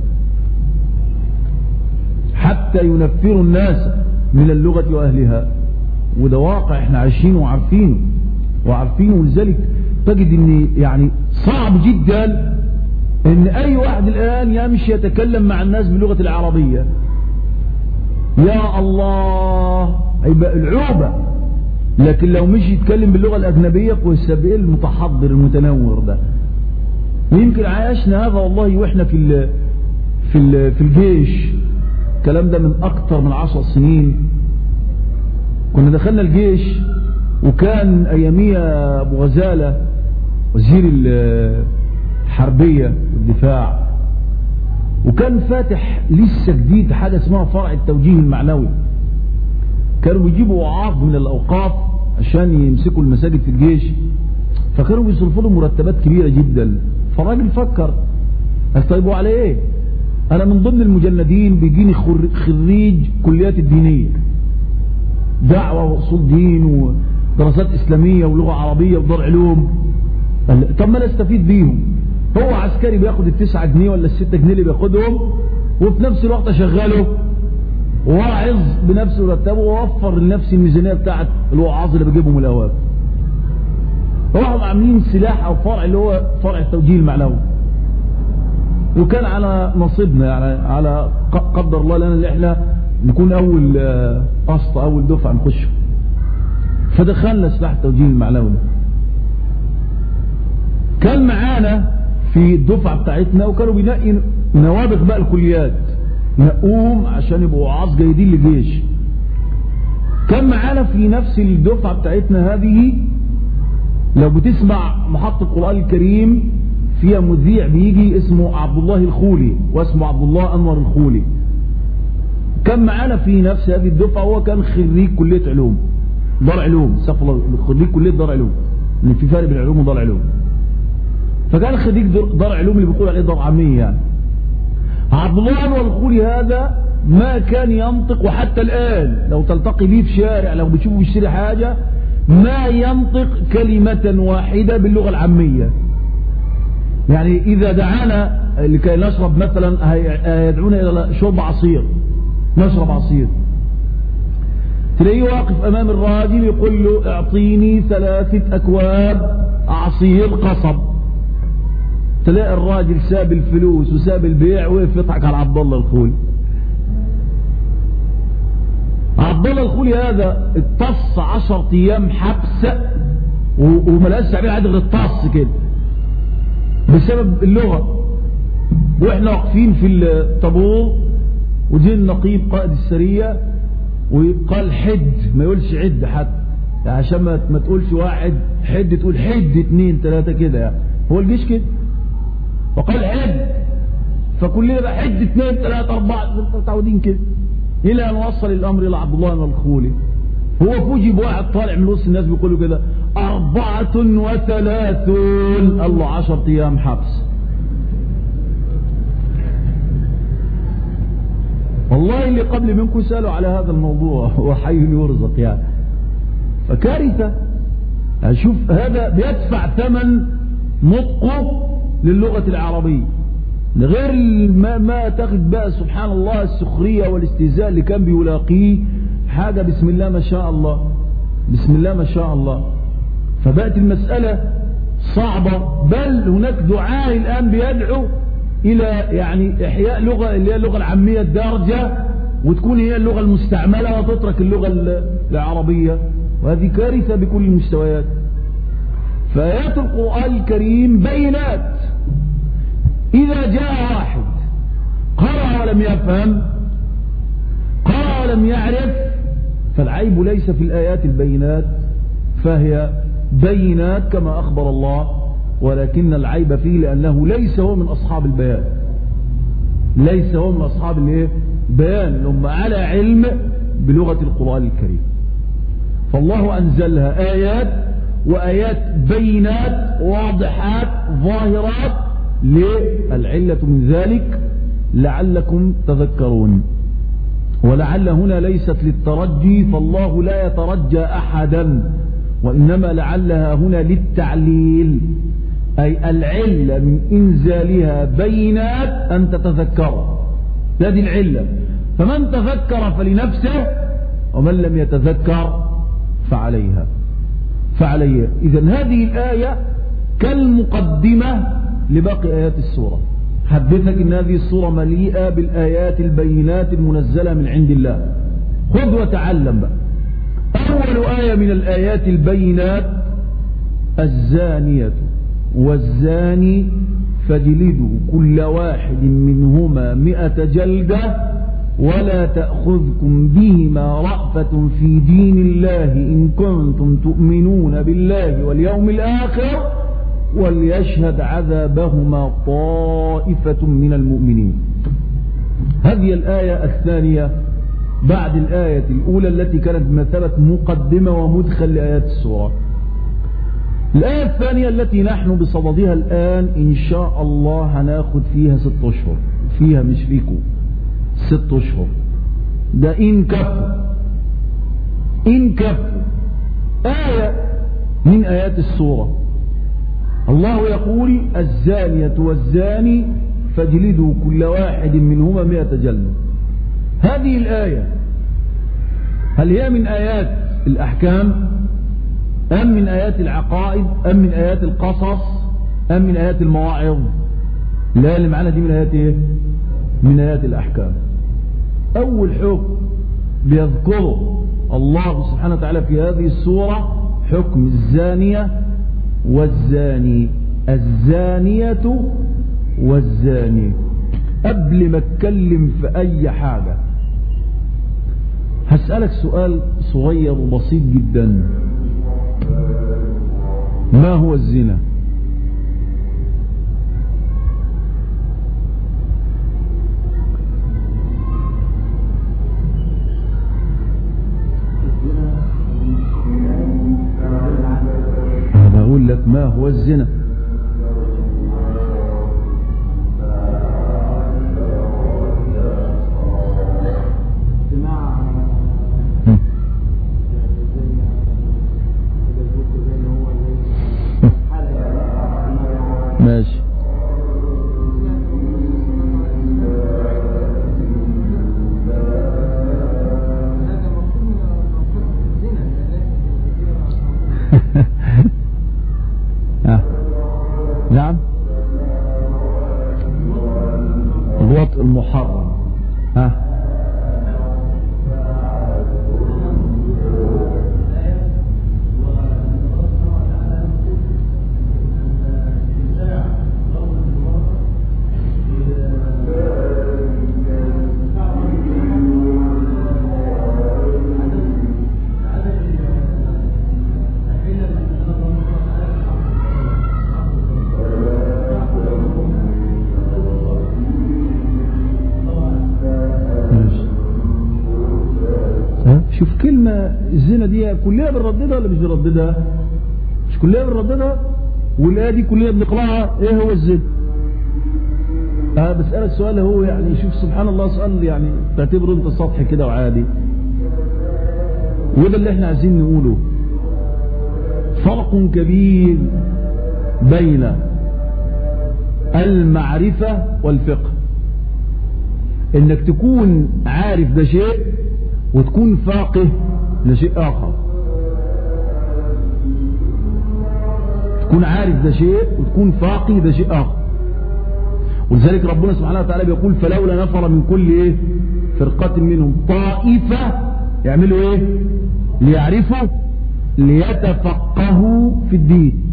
[SPEAKER 1] حتى ينفروا الناس من اللغة وأهلها. وده واقع احنا عايشينه وعارفينه وعارفينه ولذلك تجد ان يعني صعب جدا ان اي واحد الان يمشي يتكلم مع الناس باللغة العربية. يا الله هيبقى العوبة. لكن لو مش يتكلم باللغة الأجنبية والسبيل المتحضر المتنور ده. يمكن عايشنا هذا والله واحنا في ال في ال في الجيش. الكلام ده من أكتر من عشر سنين. كنا دخلنا الجيش وكان أياميها أبو غزالة وزير الحربية والدفاع، وكان فاتح لسه جديد حاجة اسمها فرع التوجيه المعنوي. كانوا بيجيبوا وعاظ من الأوقاف عشان يمسكوا المساجد في الجيش، فكانوا بيصرفوا لهم مرتبات كبيرة جدا. فالراجل فكر استيبوا على ايه؟ انا من ضمن المجندين بيجيني خريج كليات الدينية، دعوة واصول دين ودراسات اسلامية ولغة عربية ودار علوم. طب ما انا استفيد بيهم. هو عسكري بياخد التسعة جنيه ولا الستة جنيه اللي بياخدهم، وفي نفس الوقت اشغله واعظ بنفس مرتبه ووفر لنفسي الميزانيه بتاعت الوعاظ اللي بجيبهم الاواب. راحوا عاملين سلاح او فرع اللي هو فرع التوجيه المعنوي، وكان على نصيبنا يعني على قدر الله لنا اللي احنا نكون اول قسط اول دفعه نخش. فدخلنا سلاح التوجيه المعنوي ده. كان معانا في الدفعه بتاعتنا وكانوا بينقي نوابغ بقى الكليات نقوهم عشان يبقوا وعاظ جيدين للجيش. كان معانا في نفس الدفعة بتاعتنا هذه لو بتسمع محطة القرآن الكريم فيها مذيع بيجي اسمه عبد الله الخولي واسمه عبد الله أنور الخولي. كان معانا في نفس هذه الدفعة هو كان خريج كلية علوم دار علوم سفر خريج كلية دار علوم، ان في فرق بين العلوم ودار علوم. فكان خريج دار علوم اللي بيقول عليه دار عامية يعني. عبد الله أنور الخولي هذا ما كان ينطق، وحتى الآن لو تلتقي بيه في شارع لو بتشوفه بيشتري حاجة ما ينطق كلمة واحدة باللغة العامية. يعني إذا دعانا لكي نشرب مثلا يدعونا إلى شرب عصير نشرب عصير، تلاقيه واقف امام الراجل يقول له اعطيني ثلاثة اكواب عصير قصب، تلاقي الراجل ساب الفلوس وساب البيع وقف يضحك على عبد الله الخولي. عبد الله الخولي هذا اتص عشر ايام حبس وملقاش تعبير عادي غير الطص كده بسبب اللغة. واحنا واقفين في الطابور وجه النقيب قائد السرية وقال حد، ما يقولش عد حتى يعني عشان ما تقولش واحد حد تقول حد اتنين تلاتة كده يعني، هو الجيش كده. فقال حد، فكلنا بقى حد اتنين تلاتة اربعة متعودين كده، الى ان وصل الامر الى عبد الله الخولي. هو فوجئ بواحد طالع من وسط الناس بيقولوا كده أربعة وثلاثون، الله عشر أيام حبس. والله اللي قبل منكم سألوا على هذا الموضوع، هو حي يرزق يعني. فكارثة. أشوف هذا بيدفع ثمن نطقه للغة العربية، غير ما, ما تاخد بقى سبحان الله السخرية والاستهزاء اللي كان بيلاقيه حاجة بسم الله ما شاء الله، بسم الله ما شاء الله. فبقت المسألة صعبة، بل هناك دعاء الآن بيدعو إلى يعني إحياء لغة اللي هي اللغة العامية الدارجة، وتكون هي اللغة المستعملة وتترك اللغة العربية، وهذه كارثة بكل المستويات. فآيات القرآن الكريم بينات. إذا جاء واحد قرأ ولم يفهم، قرأ ولم يعرف، فالعيب ليس في الآيات البينات، فهي بينات كما أخبر الله، ولكن العيب فيه لأنه ليس هو من أصحاب البيان، ليس هو من أصحاب البيان، هم على علم بلغة القرآن الكريم. فالله أنزلها آيات، وآيات بينات واضحات ظاهرات. للعلة من ذلك لعلكم تذكرون. ولعل هنا ليست للترجي، فالله لا يترجى أحدا، وإنما لعلها هنا للتعليل، أي العلة من إنزالها بينات أن تتذكر، هذه العلة. فمن تذكر فلنفسه، ومن لم يتذكر فعليها فعليها إذن هذه الآية كالمقدمة لباقي آيات السورة. حدثك إن هذه السورة مليئة بالآيات البينات المنزلة من عند الله. خذ وتعلم بقى. أول آية من الآيات البينات الزانية والزاني فاجلدوا كل واحد منهما مئة جلدة ولا تأخذكم بهما رأفة في دين الله إن كنتم تؤمنون بالله واليوم الآخر وليشهد عذابهما طائفة من المؤمنين. هذه الآية الثانية بعد الآية الأولى التي كانت بمثابة مقدمة ومدخل لآيات السورة. الآية الثانية التي نحن بصددها الآن إن شاء الله هناخد فيها ست أشهر، فيها مش فيكم، ست أشهر ده إن كفوا إن كفوا. آية من آيات السورة الله يقول الزانية والزاني فاجلدوا كل واحد منهما مئة جلدة. هذه الآية هل هي من آيات الأحكام أم من آيات العقائد أم من آيات القصص أم من آيات المواعظ؟ لا، اللي معنا دي من آيات إيه؟ من آيات الأحكام. أول حكم بيذكره الله سبحانه وتعالى في هذه السورة حكم الزانية والزاني، الزانية والزاني. قبل ما اتكلم في أي حاجة هسألك سؤال صغير وبسيط جدا. ما هو الزنا؟ أنا أقول لك ما هو الزنا. ماشي. المحرم. ها شوف كلمة الزنا دي كلنا بنرددها ولا مش بنرددها؟ مش كلنا بنرددها؟ والآية دي كلنا بنقرأها. ايه هو الزنا؟ اه بسألك سؤال، هو يعني شوف سبحان الله سؤال يعني تعتبره انت سطحي كده وعادي، وده اللي احنا عايزين نقوله. فرق كبير بين المعرفة والفقه، انك تكون عارف ده شيء وتكون فاقه لشيء آخر. تكون عارف ده شيء وتكون فاقه ده شيء آخر. ولذلك ربنا سبحانه وتعالى بيقول فلولا نفر من كل ايه فرقة منهم طائفة يعملوا ايه ليعرفوا ليتفقهوا في الدين.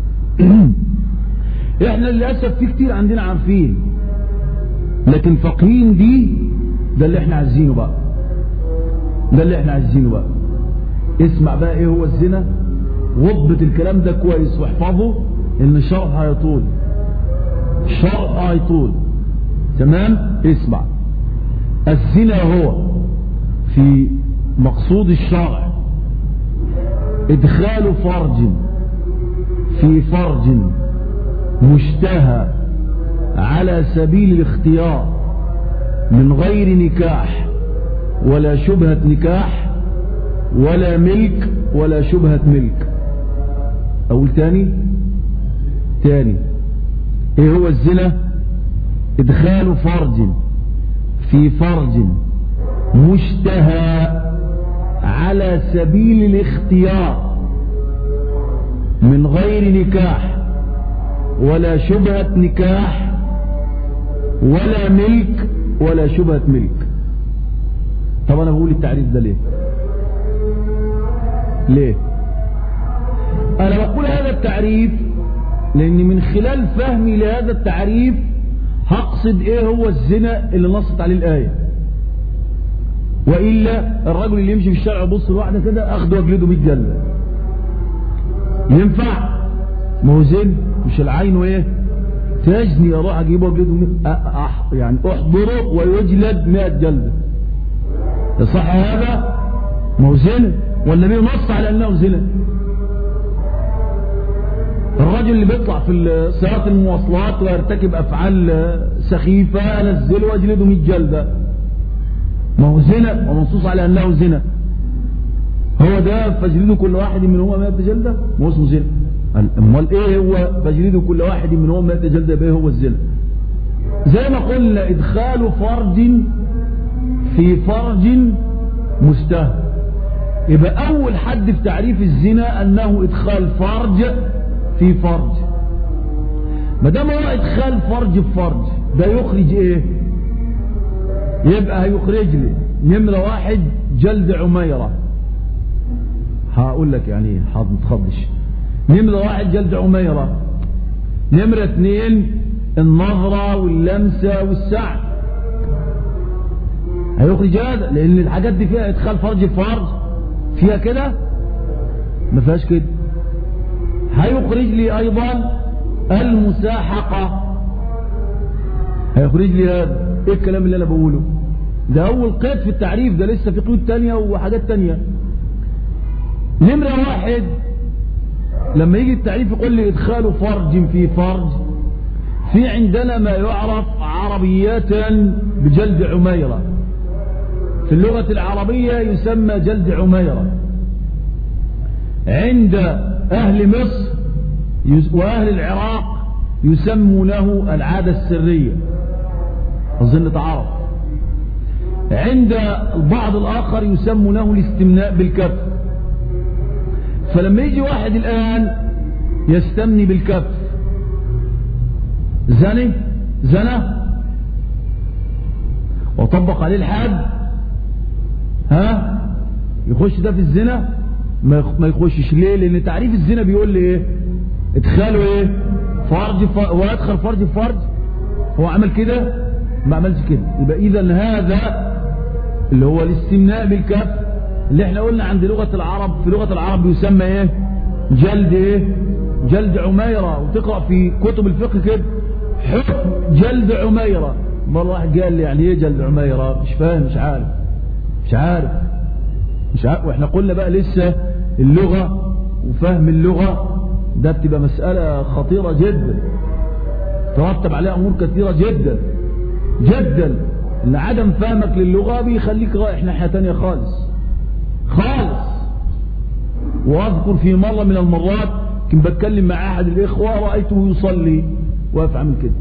[SPEAKER 1] احنا للأسف في كتير عندنا عارفين لكن فقهين دي ده اللي احنا عايزينه بقى، ده اللي احنا عايزينه بقى. اسمع بقى ايه هو الزنا، وضبط الكلام ده كويس واحفظه، ان الشرح هيطول، الشرح هيطول. تمام؟ اسمع. الزنا هو في مقصود الشرع ادخال فرج في فرج مشتهى على سبيل الاختيار من غير نكاح ولا شبهة نكاح ولا ملك ولا شبهة ملك. اقول تاني تاني ايه هو الزنا؟ ادخال فرج في فرج مشتهى على سبيل الاختيار من غير نكاح ولا شبهة نكاح ولا ملك ولا شبهة ملك. طب انا بقول التعريف ده ليه؟ ليه؟ انا بقول هذا التعريف لان من خلال فهمي لهذا التعريف هقصد ايه هو الزنا اللي نصت عليه الآية. وإلا الرجل اللي يمشي في الشارع يبص لواحدة كده اخده واجلده مية جلدة ينفع؟ ما هو زين، مش العين وايه تجني اروح اجيبه واجلده أح يعني احضره ويجلد مئة جلدة. صح هذا؟ ما هو زنا، والنبي نص على انه زنا. الرجل اللي بيطلع في سيارات المواصلات ويرتكب افعال سخيفة انزله واجلده مية جلدة، ما هو زنا ومنصوص على انه زنا. هو ده فاجلدوا كل واحد منهما مئة جلدة؟ ما هو اسمه زنا. امال ايه هو فاجلدوا كل واحد منهما مئة جلدة؟ بايه هو الزنا؟ زي ما قلنا ادخال فرج في فرج مشتهى. يبقى اول حد في تعريف الزنا انه ادخال فرج في فرج. ما دام هو ادخال فرج في فرج ده يخرج ايه؟ يبقى هيخرج لي نمرة واحد جلد عميرة. هقول لك يعني ايه، حاضر متخضش. نمرة واحد جلد عميرة. نمرة اثنين النظرة واللمسة والسعد. هيخرج هذا لان الحاجات دي فيها ادخال فرج في فرج، فيها كده ما فيهاش كده. هيخرج لي ايضا المساحقة. هيخرج لي هذا. ايه الكلام اللي انا بقوله ده؟ اول قيد في التعريف، ده لسه في قيود تانية وحاجات تانية. نمرة واحد لما يجي التعريف يقول لي ادخال فرج في فرج، في عندنا ما يعرف عربية بجلد عميرة. في اللغة العربية يسمى جلد عميرة. عند أهل مصر وأهل العراق يسمونه العادة السرية، أظن تعرف. عند البعض الآخر يسمونه الاستمناء بالكف. فلما يجي واحد الآن يستمني بالكف، زني زنا وطبق عليه الحد ها يخش ده في الزنا؟ ما يخشش. ليه؟ لان تعريف الزنا بيقول لي ايه؟ ادخاله ايه؟ فرج ف... وادخل فرج فرج. هو عمل كده؟ ما عملش كده. يبقى اذا هذا اللي هو الاستمناء بالكف اللي احنا قلنا عند لغة العرب، في لغة العرب يسمى ايه؟ جلد ايه؟ جلد عميرة. وتقرأ في كتب الفقه كده حكم جلد عميرة. مرة واحد قال لي يعني ايه جلد عميرة؟ مش فاهم، مش عارف مش عارف مش عارف. واحنا قلنا بقى لسه اللغة وفهم اللغة ده بتبقى مسألة خطيرة جدا، ترتب عليها امور كثيرة جدا جدا. ان عدم فهمك للغة بيخليك رايح ناحية تانية خالص خالص. واذكر في مرة من المرات كنت بتكلم مع احد الاخوة رأيته يصلي واقف عامل كده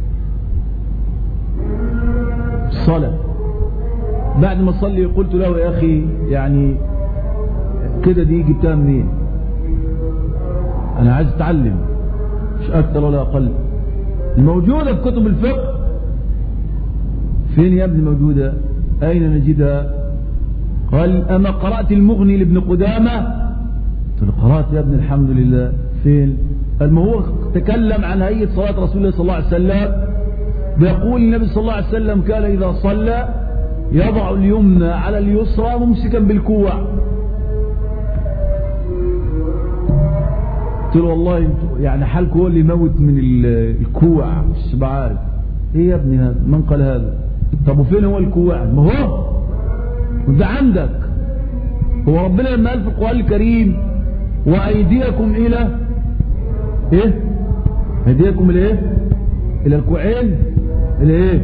[SPEAKER 1] الصلاة. بعد ما صلي قلت له يا اخي يعني كده دي جبتها منين؟ انا عايز اتعلم مش اكتر ولا اقل. الموجودة في كتب الفقه فين يا ابني موجودة؟ اين نجدها؟ قال اما قرأت المغني لابن قدامة؟ قلت له قرأت يا ابني الحمد لله. فين؟ قال ما هو تكلم عن هيئة صلاة رسول الله صلى الله عليه وسلم، بيقول النبي صلى الله عليه وسلم كان اذا صلى يضع اليمنى على اليسرى ممسكا بالكوع. قلت له والله يعني حالك هو اللي يموت من الكوع مش بعارف ايه يا ابني هذا؟ من قال هذا؟ طب وفين هو الكوع؟ ما هو وده عندك. هو ربنا لما قال في القرآن الكريم وايديكم الى ايه؟ ايديكم الى ايه؟ الى الكوعين الى ايه؟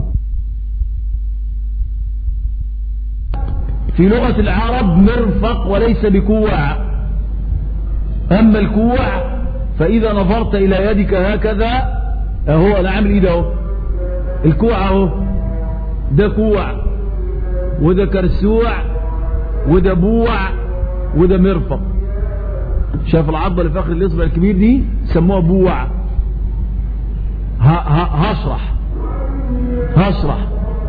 [SPEAKER 1] في لغة العرب مرفق وليس بكوع. اما الكوع فاذا نظرت الى يدك هكذا اهو انا عامل ايده اهو الكوع اهو ده كوع وده كرسوع وده بوع وده مرفق. شاف العضة اللي في اخر الاصبع الكبير دي سموها بوع. هشرح هشرح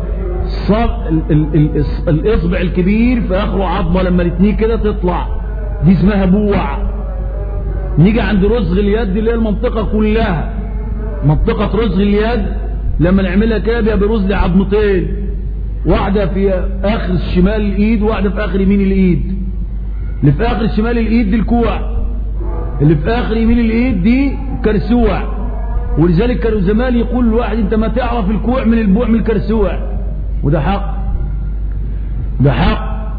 [SPEAKER 1] الاصبع الكبير في اخره عظمه لما الاثنين كده تطلع دي اسمها بوع. نيجي عند رزغ اليد اللي هي المنطقه كلها، منطقه رزغ اليد لما نعملها كده بيبقى برزغ عظمتين، واحده في اخر شمال الايد وواحده في اخر يمين الايد. اللي في اخر شمال الايد دي الكوع، اللي في اخر يمين الايد دي كرسوع. ولذلك كانوا زمان يقول الواحد انت ما تعرف الكوع من البوع من الكرسوع، وده حق ده حق.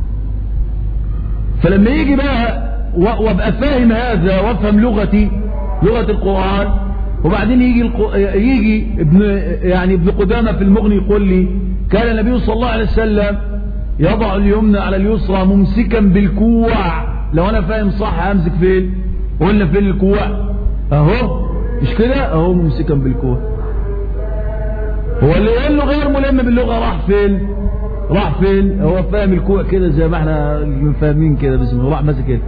[SPEAKER 1] فلما يجي بقى وابقى فاهم هذا وافهم لغتي لغة القرآن، وبعدين يجي القو... يجي ابن يعني ابن قدامة في المغني يقول لي كان النبي صلى الله عليه وسلم يضع اليمنى على اليسرى ممسكا بالكوع. لو انا فاهم صح همسك فين؟ قلنا فين الكوع اهو مش كده اهو ممسكا بالكوع. هو اللي قال له غير ملم باللغة راح فين؟ راح فين؟ هو فاهم الكوع كده زي ما احنا فاهمين كده بسم الله، راح ماسك كده.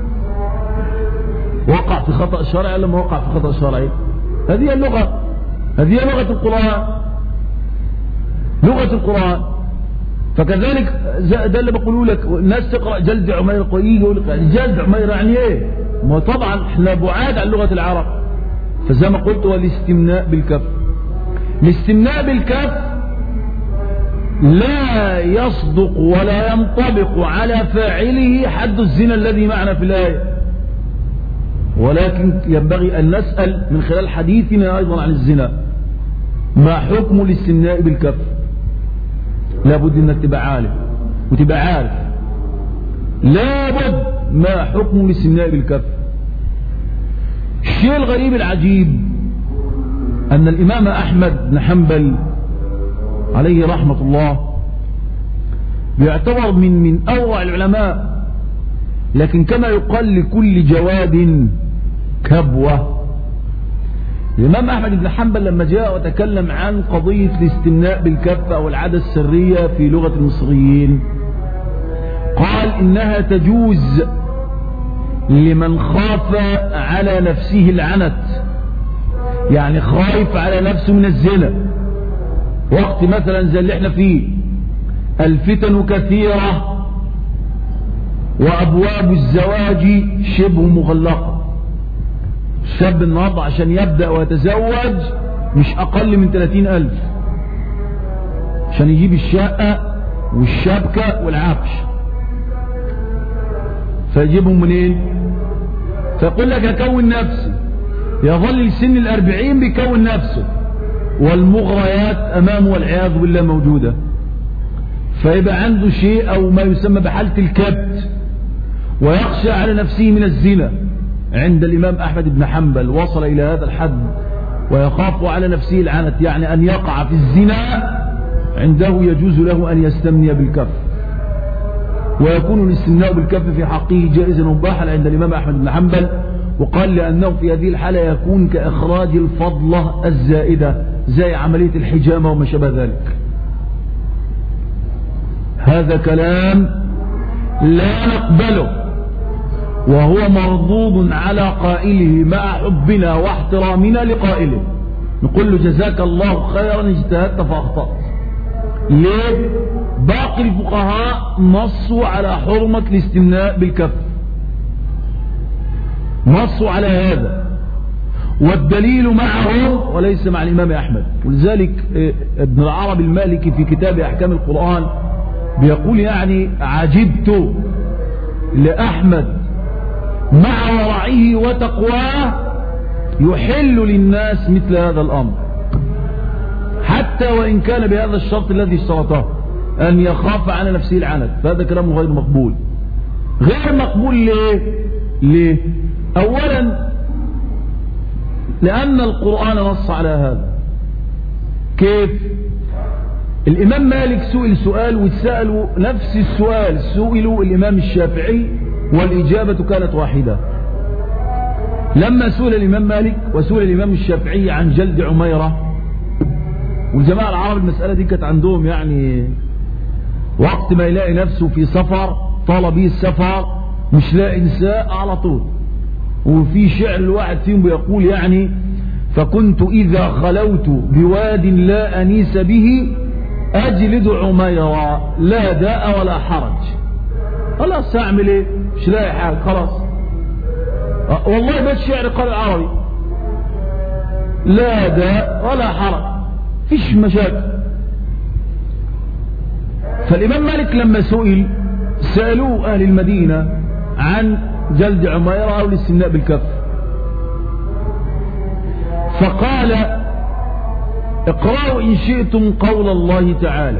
[SPEAKER 1] وقع في خطأ شرعي لما وقع في خطأ شرعي. هذه اللغة، هذه لغة القرآن، لغة القرآن. فكذلك ده اللي بقوله لك الناس تقرأ جلد عمير يجي يقول لك جلد عمير يعني ايه؟ ما طبعا احنا بعاد عن لغة العرب. فزي ما قلت هو الاستمناء بالكف. الاستمناء بالكف لا يصدق ولا ينطبق على فاعله حد الزنا الذي معنا في الآية، ولكن ينبغي أن نسأل من خلال حديثنا أيضا عن الزنا ما حكم الاستمناء بالكف. لابد أنك تبقى عالم وتبقى عارف لابد ما حكم الاستمناء بالكف. الشيء الغريب العجيب أن الإمام أحمد بن حنبل عليه رحمة الله بيعتبر من من أوع العلماء، لكن كما يقال لكل جواد كبوة. الإمام أحمد بن حنبل لما جاء وتكلم عن قضية الاستمناء بالكف أو العادة السرية في لغة المصريين قال إنها تجوز لمن خاف على نفسه العنت، يعني خايف على نفسه من الزنا. وقت مثلا زي اللي احنا فيه الفتن كثيرة وأبواب الزواج شبه مغلقة. الشاب النهارده عشان يبدأ ويتزوج مش أقل من ثلاثين ألف عشان يجيب الشقة والشبكة والعفش، فيجيبهم منين؟ فيقول لك أكون نفسي، يظل لسن الأربعين بيكون نفسه والمغريات أمامه والعياذ بالله موجودة، فيبقى عنده شيء أو ما يسمى بحالة الكبت، ويخشى على نفسه من الزنا. عند الإمام أحمد بن حنبل وصل إلى هذا الحد، ويخاف على نفسه العنت، يعني أن يقع في الزنا عنده يجوز له أن يستمني بالكف، ويكون الاستمناء بالكف في حقه جائزا مباحا عند الإمام أحمد بن حنبل، وقال لأنه في هذه الحالة يكون كإخراج الفضلة الزائدة زي عملية الحجامة وما شابه ذلك. هذا كلام لا نقبله، وهو مردود على قائله مع حبنا واحترامنا لقائله. نقول له جزاك الله خيرا اجتهدت فأخطأت. ليه؟ باقي الفقهاء نصوا على حرمة الاستمناء بالكف، نصوا على هذا، والدليل معهم وليس مع الإمام أحمد. ولذلك ابن العربي المالكي في كتاب أحكام القرآن بيقول يعني عجبت لأحمد مع ورعه وتقواه يحل للناس مثل هذا الأمر، حتى وإن كان بهذا الشرط الذي اشترطه أن يخاف على نفسه العنت. فهذا كلام غير مقبول. غير مقبول ليه؟ ليه؟ أولا لأن القرآن نص على هذا. كيف؟ الإمام مالك سئل سؤال وتسألوا نفس السؤال، سئلوا الإمام الشافعي والإجابة كانت واحدة. لما سئل الإمام مالك وسئل الإمام الشافعي عن جلد عميرة، والجماعة العرب المسألة دي كانت عندهم يعني وقت ما يلاقي نفسه في سفر طال به السفر مش لاقي نساء على طول. وفي شعر الواحد فيهم بيقول يعني فكنت إذا خلوت بواد لا أنيس به أجلد عميرة لا داء ولا حرج. خلاص أعمل إيه؟ مش لاقي حاجة خلاص. أه والله بس شعر قال العربي لا داء ولا حرج، فيش مشاكل. فالإمام مالك لما سئل سألوه أهل المدينة عن جلد عميرة أو الاستمناء بالكف، فقال اقرأوا إن شئتم قول الله تعالى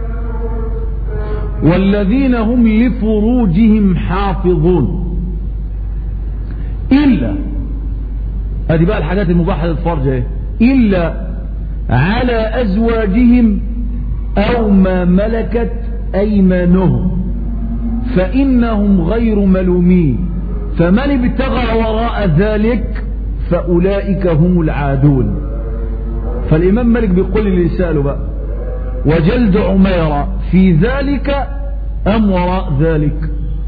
[SPEAKER 1] والذين هم لفروجهم حافظون إلا، هذه بقى الحاجات المباحة للفرج، إلا على أزواجهم أو ما ملكت أيمانهم فإنهم غير ملومين، فمن ابتغى وراء ذلك فأولئك هم العادون. فالإمام مالك بيقول اللي سأله بقى وجلد عميرة في ذلك أم وراء ذلك؟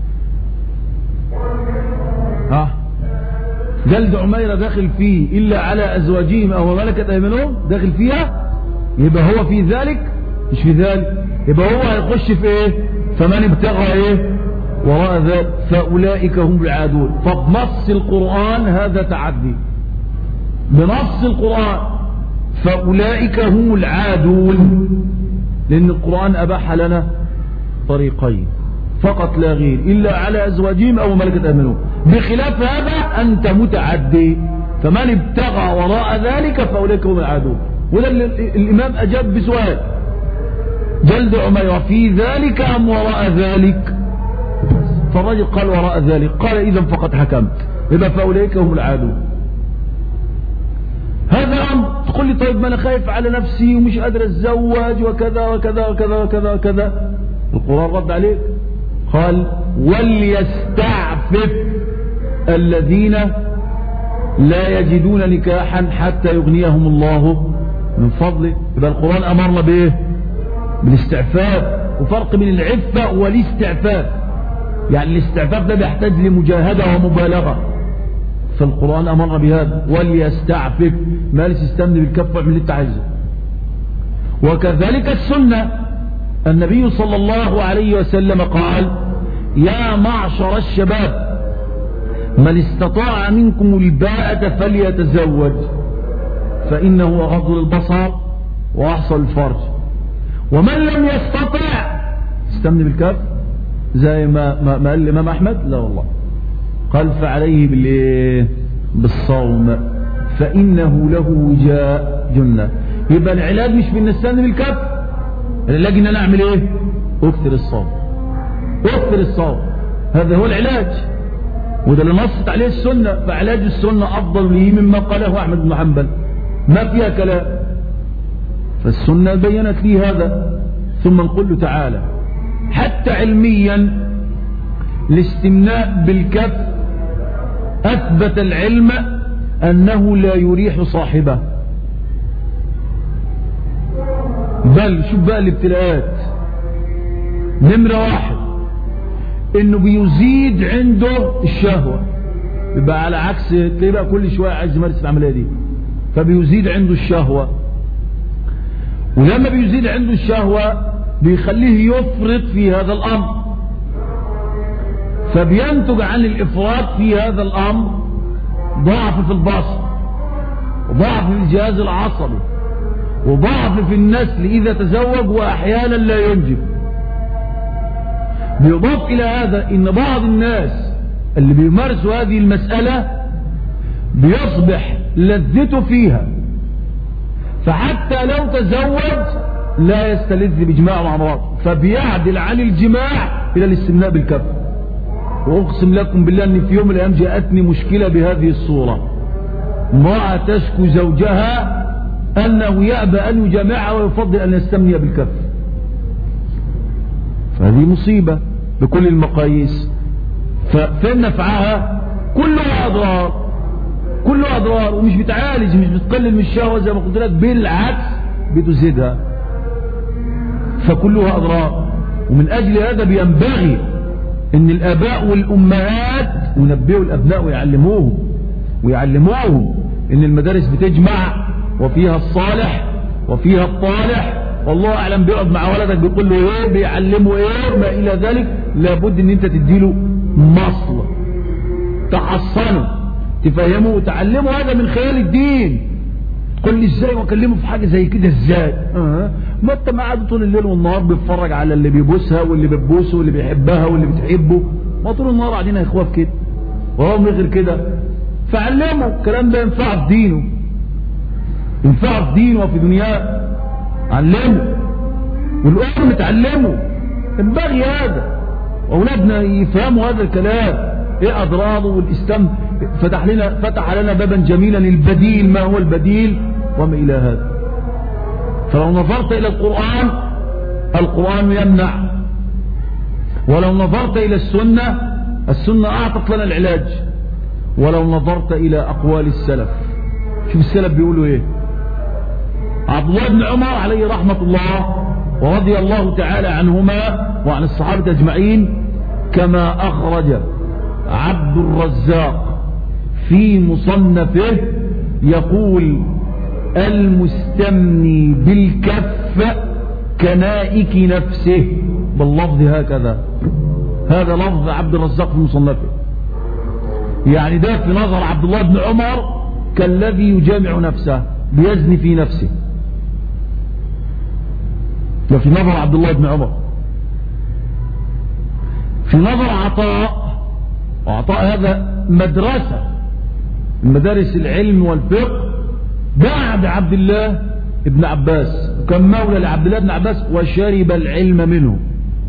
[SPEAKER 1] ها جلد عميرة داخل فيه إلا على أزواجهم أو ملكت أيمانهم داخل فيها، يبقى هو في ذلك مش في ذلك، يبقى هو هيخش في إيه؟ فمن ابتغى إيه وراء ذلك فأولئك هم العادون. فبنص القرآن هذا تعدي، بنص القرآن فأولئك هم العادون، لأن القرآن أباح لنا طريقين فقط لا غير، إلا على أزواجهم أو ملكت أيمانهم. بخلاف هذا أنت متعدي، فمن ابتغى وراء ذلك فأولئك هم العادون. وده الإمام أجاب بسؤال جلد عميرة في ذلك أم وراء ذلك؟ فالرجل قال وراء ذلك. قال إذا فقد حكمت، يبقى فأولئك هم العادون. هذا أمر. تقول لي طيب ما أنا خايف على نفسي ومش قادر أتزوج وكذا وكذا وكذا وكذا وكذا. القرآن رد عليك قال وليستعفف الذين لا يجدون نكاحا حتى يغنيهم الله من فضله. يبقى القرآن أمرنا بإيه؟ بالاستعفاف. وفرق بين العفة والاستعفاف، يعني الاستعفاف ده بيحتاج لمجاهدة ومبالغة، فالقرآن أمرنا بهذا وليستعفف، ما ليس يستمن بالكف من اللي انت عايزه. وكذلك السنة. النبي صلى الله عليه وسلم قال: يا معشر الشباب من استطاع منكم الباءة فليتزوج فإنه أغض للبصر وأحصن الفرج، ومن لم يستطع استمن بالكف زي ما, ما, ما قال الإمام أحمد، لا والله قال فعليه بالإيه؟ بالصوم فإنه له وجاء جنة. يبقى العلاج مش في ان نستنى بالكف، العلاج ان انا اعمل ايه؟ اكثر الصوم، اكثر الصوم، هذا هو العلاج، وده اللي نصت عليه السنة. فعلاج السنة افضل لي مما قاله احمد بن حنبل، ما فيها كلام، فالسنة بينت لي هذا. ثم نقول له تعالى حتى علميا الاستمناء بالكف اثبت العلم انه لا يريح صاحبه، بل شوف بقى الابتلاءات. نمرة واحد انه بيزيد عنده الشهوة، يبقى على عكس تلاقيه بقى كل شوية عايز يمارس العملية دي، فبيزيد عنده الشهوة، ولما بيزيد عنده الشهوة بيخليه يفرط في هذا الامر، فبينتج عن الافراط في هذا الامر ضعف في البصر، وضعف في الجهاز العصبي، وضعف في النسل إذا تزوج، وأحيانا لا ينجب. بيضاف إلى هذا إن بعض الناس اللي بيمارسوا هذه المسألة بيصبح لذته فيها، فحتى لو تزوج لا يستلذ بجماع مع مراته، فبيعدل عن الجماع إلى الاستمناء بالكف. وأقسم لكم بالله أن في يوم من الأيام جاءتني مشكلة بهذه الصورة، امرأة تشكو زوجها أنه يأبى أن يجامعها ويفضل أن يستمني بالكف، فهذه مصيبة بكل المقاييس. ففين نفعها؟ كلها أضرار، كلها أضرار، ومش بتعالج، مش بتقلل من الشهوة زي ما قلت لك، بالعكس بتزيدها، فكلها أضرار. ومن أجل هذا بينبغي أن الآباء والأمهات ينبهوا الأبناء ويعلموهم ويعلموهم أن المدارس بتجمع وفيها الصالح وفيها الطالح، والله أعلم بيقعد مع ولدك بيقول له ايه، بيعلمه ايه، ما إلى ذلك. لابد ان انت تديله مصل، تحصنه، تفهمه وتعلمه هذا من خلال الدين. تقول لي ازاي واكلمه في حاجة زي كده ازاي؟ أه. ما انت قاعد طول الليل والنهار بيتفرج على اللي بيبوسها واللي بتبوسه واللي بيحبها واللي بتحبه، ما طول النهار قاعدين يا اخوات كده وهو من غير كده. فعلمه الكلام ده ينفعه في دينه، ينفعه في دينه وفي دنياه، علمه، والأم تعلمه، ينبغي هذا، وأولادنا يفهموا هذا الكلام ايه أضراره. والإسلام فتح لنا فتح لنا بابا جميلا للبديل، ما هو البديل وما إلى هذا. فلو نظرت إلى القرآن، القرآن يمنع، ولو نظرت إلى السنة، السنة أعطت لنا العلاج، ولو نظرت إلى أقوال السلف، شوف السلف بيقولوا ايه. عبد الله بن عمر عليه رحمة الله ورضي الله تعالى عنهما وعن الصحابة أجمعين، كما أخرج عبد الرزاق في مصنفه، يقول: المستمني بالكف كنائك نفسه، باللفظ هكذا، هذا لفظ عبد الرزاق في مصنفه. يعني ده في نظر عبد الله بن عمر كالذي يجامع نفسه، بيزني في نفسه، ده في نظر عبد الله بن عمر. في نظر عطاء، وعطاء هذا مدرسة من مدارس العلم والفقه بعد عبد الله بن عباس، وكان مولى لعبد الله بن عباس وشرب العلم منه،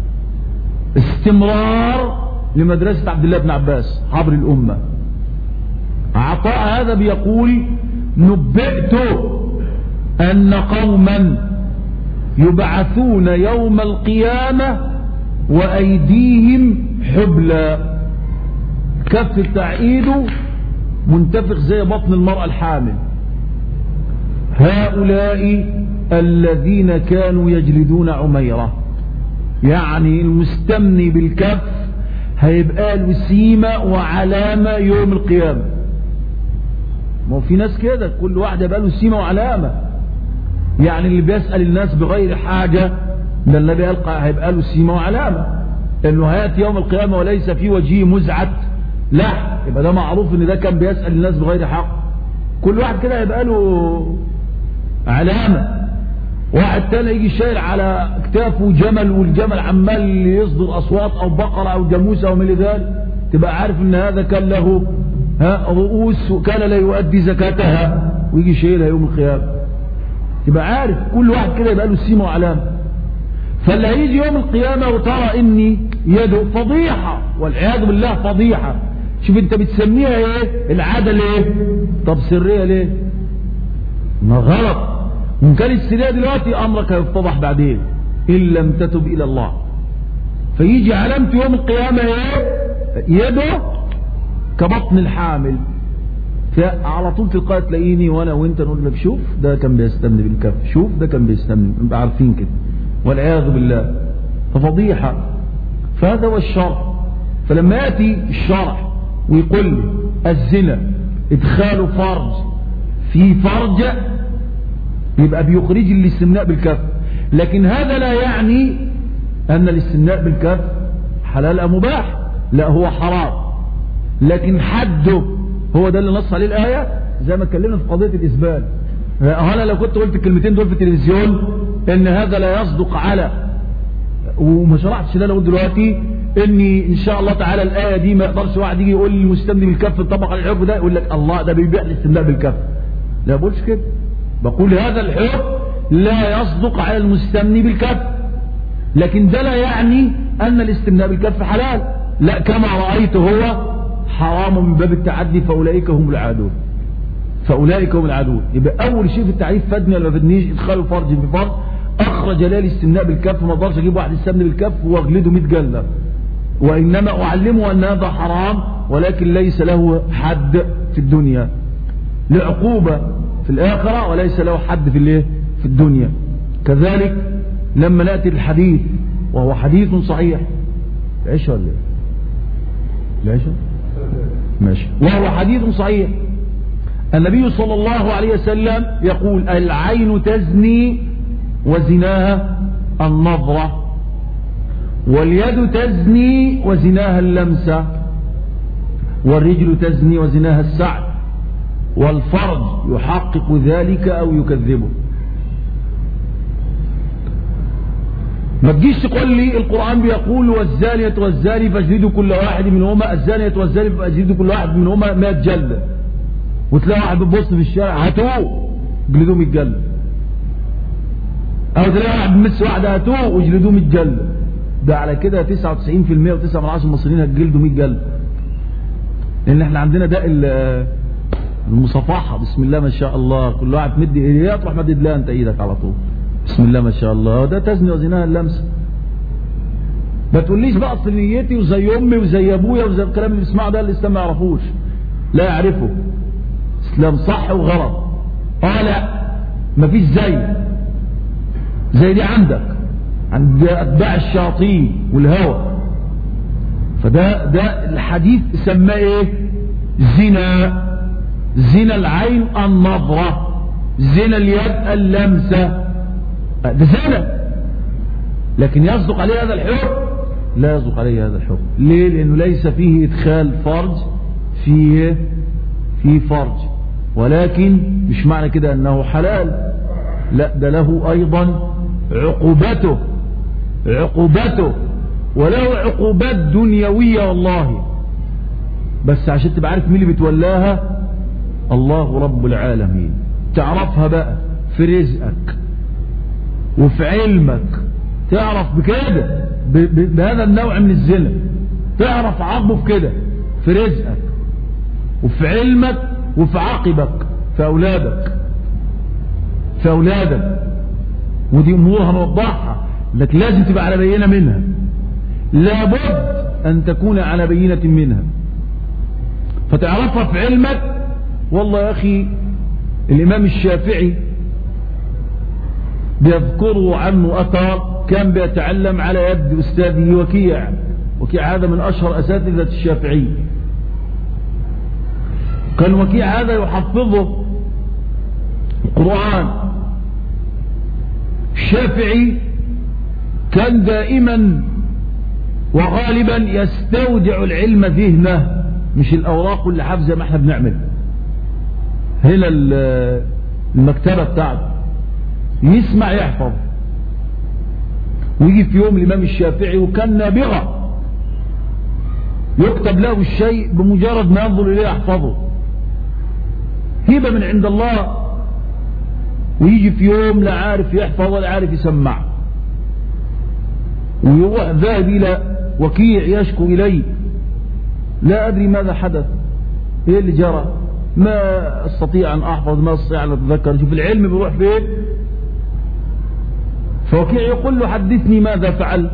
[SPEAKER 1] استمرار لمدرسة عبد الله بن عباس حبر الأمة. عطاء هذا بيقول: نبئت أن قوما يبعثون يوم القيامة وأيديهم حبلى، كف بتاع ايده منتفخ زي بطن المرأة الحامل، هؤلاء الذين كانوا يجلدون عميرة. يعني المستمني بالكف هيبقى له سيمة وعلامة يوم القيامة. ما هو في ناس كده كل واحد يبقى له سيمة وعلامة، يعني اللي بيسأل الناس بغير حاجة ده النبي قال هيبقى له سيمة وعلامة انه هيأتي يوم القيامة وليس في وجهه مزعة لحم، يبقى ده معروف ان ده كان بيسأل الناس بغير حق. كل واحد كده هيبقى له علامة. واحد تاني يجي شايل على اكتافه جمل والجمل عمال يصدر اصوات او بقرة او جاموسة او من ذلك، تبقى عارف ان هذا كان له ها رؤوس وكان لا يؤدي زكاتها ويجي شايلها يوم القيامة. تبقى عارف كل واحد كده يبقى له سيمة وعلامة. فاللي هيجي يوم القيامة وترى اني يده فضيحة والعياذ بالله فضيحة. شوف انت بتسميها ايه العادة ليه؟ طب سرية ليه؟ ما غلط. وان كان السرية دلوقتي امرك هيفتضح بعدين ان لم تتب الى الله. فيجي علامة يوم القيامة ايه؟ يده كبطن الحامل. على طول تلقائي تلاقيني وانا وانت نقول لك شوف ده كان بيستمن بالكف، شوف ده كان بيستمن، نبقى عارفين كده والعياذ بالله. ففضيحة. فهذا هو الشرع. فلما يأتي الشرع ويقول لي الزنا ادخال فرج في فرج يبقى بيخرج الاستمناء بالكف، لكن هذا لا يعني أن الاستمناء بالكف حلال أو مباح، لا هو حرام، لكن حده هو ده اللي نص عليه الآية. زي ما اتكلمنا في قضية الإسبال، أنا لو كنت قلت الكلمتين دول في التلفزيون ان هذا لا يصدق على، وما شرحتش ده لو دلوقتي اني ان شاء الله تعالى الايه دي ما يقدرش واحد يجي يقول لي المستمن بالكف طبق على الحكم ده يقول لك الله ده بيبيع الاستمناء بالكف. لا بقولش كده، بقول هذا الحكم لا يصدق على المستمن بالكف، لكن ده لا يعني ان الاستمناء بالكف حلال، لا كما رايت هو حرام من باب التعدي فاولئك هم العادون. فاولئك هم العادون. يبقى اول شيء في التعريف فادني ولا ما فادنيش؟ ادخال فرج في فرج. اخرج لي الاستمناء بالكف، ما اقدرش اجيب واحد يستمن بالكف واغلده مئة جلده، وانما اعلمه ان هذا حرام ولكن ليس له حد في الدنيا، لعقوبه في الاخره وليس له حد في الايه في الدنيا. كذلك لما ناتي الحديث وهو حديث صحيح، العشاء ولا ايه؟ العشاء ماشي. وهو حديث صحيح، النبي صلى الله عليه وسلم يقول العين تزني وزناها النظرة، واليد تزني وزناها اللمسة، والرجل تزني وزناها السعي، والفرج يحقق ذلك أو يكذبه. ما تجيش تقول لي القرآن بيقول والزانية والزاني فاجلدوا كل واحد منهما، الزانية والزاني فاجلدوا كل واحد منهما مئة جلدة، وتلاقي واحد بيبص في الشارع هاتوه اجلدوه مئة جلدة، او تلاقي واحد بيمس واحدة هاتوه واجلدوه مئة جلدة. ده على كده تسعة وتسعين بالمئة وتسعة من عشرة المصريين هتجلدوا مئة جلدة، لان احنا عندنا ده المصافحة بسم الله ما شاء الله، كل واحد مد ايديه تروح مدد لها انت ايدك على طول بسم الله ما شاء الله. ده تزني وزناها اللمسة. ما تقوليش بقى اصل نيتي وزي امي وزي ابويا وزي الكلام اللي بيسمعه ده اللي الاسلام ما يعرفوش، لا يعرفه. اسلام صح وغلط. اه لا مفيش زي زي دي عندك عند اتباع الشياطين والهوى. فده ده الحديث سماه ايه؟ زنا. زنا العين النظرة، زنا اليد اللمسة، ده زنا. لكن يصدق عليه هذا الحكم؟ لا يصدق عليه هذا الحكم. ليه؟ لانه ليس فيه ادخال فرج في في فرج، ولكن مش معنى كده انه حلال، لا ده له ايضا عقوبته عقوبته وله عقوبات دنيوية والله، بس عشان تبقى عارف مين اللي بتولاها، الله رب العالمين. تعرفها بقى في رزقك وفي علمك، تعرف بكده بهذا النوع من الزنا، تعرف عقبه في كده في رزقك وفي علمك وفي عاقبك في أولادك في أولادك. ودي أمور هنوضحها، لكن لازم تبقى على بينة منها، لابد أن تكون على بينة منها فتعرفها في علمك. والله يا أخي الإمام الشافعي بيذكروا عنه أثر كان بيتعلم على يد أستاذه وكيع. وكيع هذا من أشهر أساتذة الشافعي. كان وكيع هذا يحفظه القرآن الشافعي كان دائما وغالبا يستودع العلم ذهنه، مش الأوراق اللي حافظ زي ما احنا بنعمل هنا المكتبة بتاعته، يسمع يحفظ. ويجي في يوم الإمام الشافعي وكان نابغة، يكتب له الشيء بمجرد ما ينظر إليه يحفظه، هبة من عند الله. ويجي في يوم لا عارف يحفظ ولا عارف يسمع، ويروح ذاهب إلى وكيع يشكو إليه: لا أدري ماذا حدث، إيه اللي جرى، ما أستطيع أن أحفظ، ما أستطيع أن أتذكر. شوف العلم بيروح فين. فوكيع يقول له: حدثني ماذا فعلت.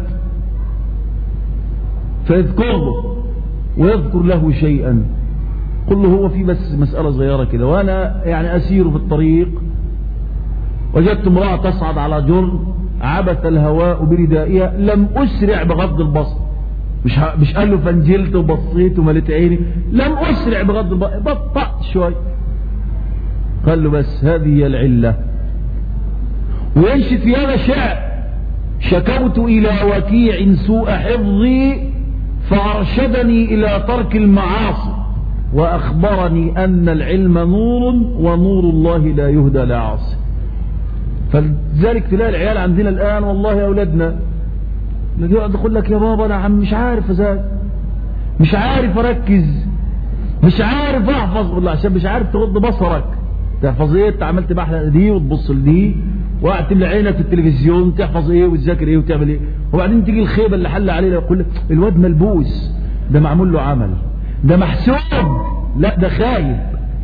[SPEAKER 1] فيذكر له ويذكر له شيئا. قل له: هو في بس مسألة صغيرة كده، وأنا يعني أسير في الطريق وجدت امرأة تصعد على جرن، عبث الهواء بردائها، لم أسرع بغض البصر. مش مش قال له فنجلت وبصيت ومليت عيني، لم أسرع بغض البصر، بطأت شوي. قال له: بس هذه هي العلة. وينشد في هذا الشعر: شكوت إلى وكيع سوء حفظي فأرشدني إلى ترك المعاصي، وأخبرني أن العلم نور ونور الله لا يهدى لعاصي. فلذلك تلاقي العيال عندنا الآن والله يا أولادنا يقعد يقول لك: يا بابا أنا عم مش عارف أذاكر، مش عارف أركز، مش عارف أحفظ. والله عشان مش عارف تغض بصرك، تحفظ إيه؟ أنت عملت بحلقة دي وتبص لدي وقعدت تملى عينك في التلفزيون، تحفظ إيه وتذاكر إيه وتعمل إيه. وبعدين تيجي الخيبة اللي حل علينا يقول لك: الواد ملبوس، ده معمول له عمل، ده محسوب، لا ده خايب،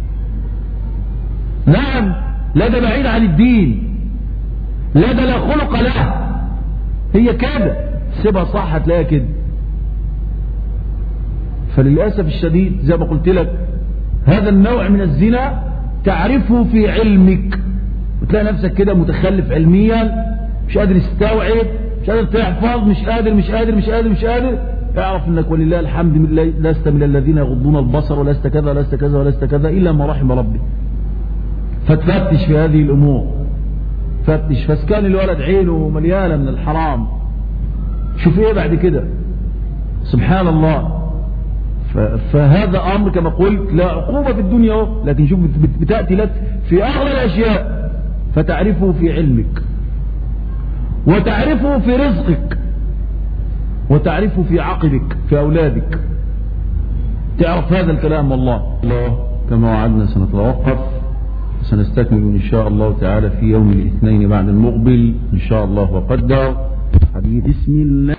[SPEAKER 1] نعم، لا ده بعيد عن الدين، لا ده لا خلق له. هي كده، سيبها صح هتلاقيها كده. فللأسف الشديد زي ما قلت لك، هذا النوع من الزنا تعرفه في علمك، وتلاقي نفسك كده متخلف علميا، مش قادر تستوعب، مش قادر تحفظ، مش قادر مش قادر مش قادر مش قادر. اعرف انك ولله الحمد لست من الذين يغضون البصر، ولست كذا ولست كذا ولست كذا الا ما رحم ربي. فتفتش في هذه الامور، فتش. فسكان الولد عينه مليانه من الحرام، شوف ايه بعد كده، سبحان الله. فهذا امر كما قلت لا عقوبة في الدنيا، لكن شوف بتأتي لك في اغلى الاشياء. فتعرفه في علمك، وتعرفه في رزقك، وتعرفه في عقلك في اولادك. تعرف هذا الكلام. والله الله كما وعدنا سنتوقف، سنستكمل ان شاء الله تعالى في يوم الاثنين بعد المقبل ان شاء الله وقدر. حديث بسم الله.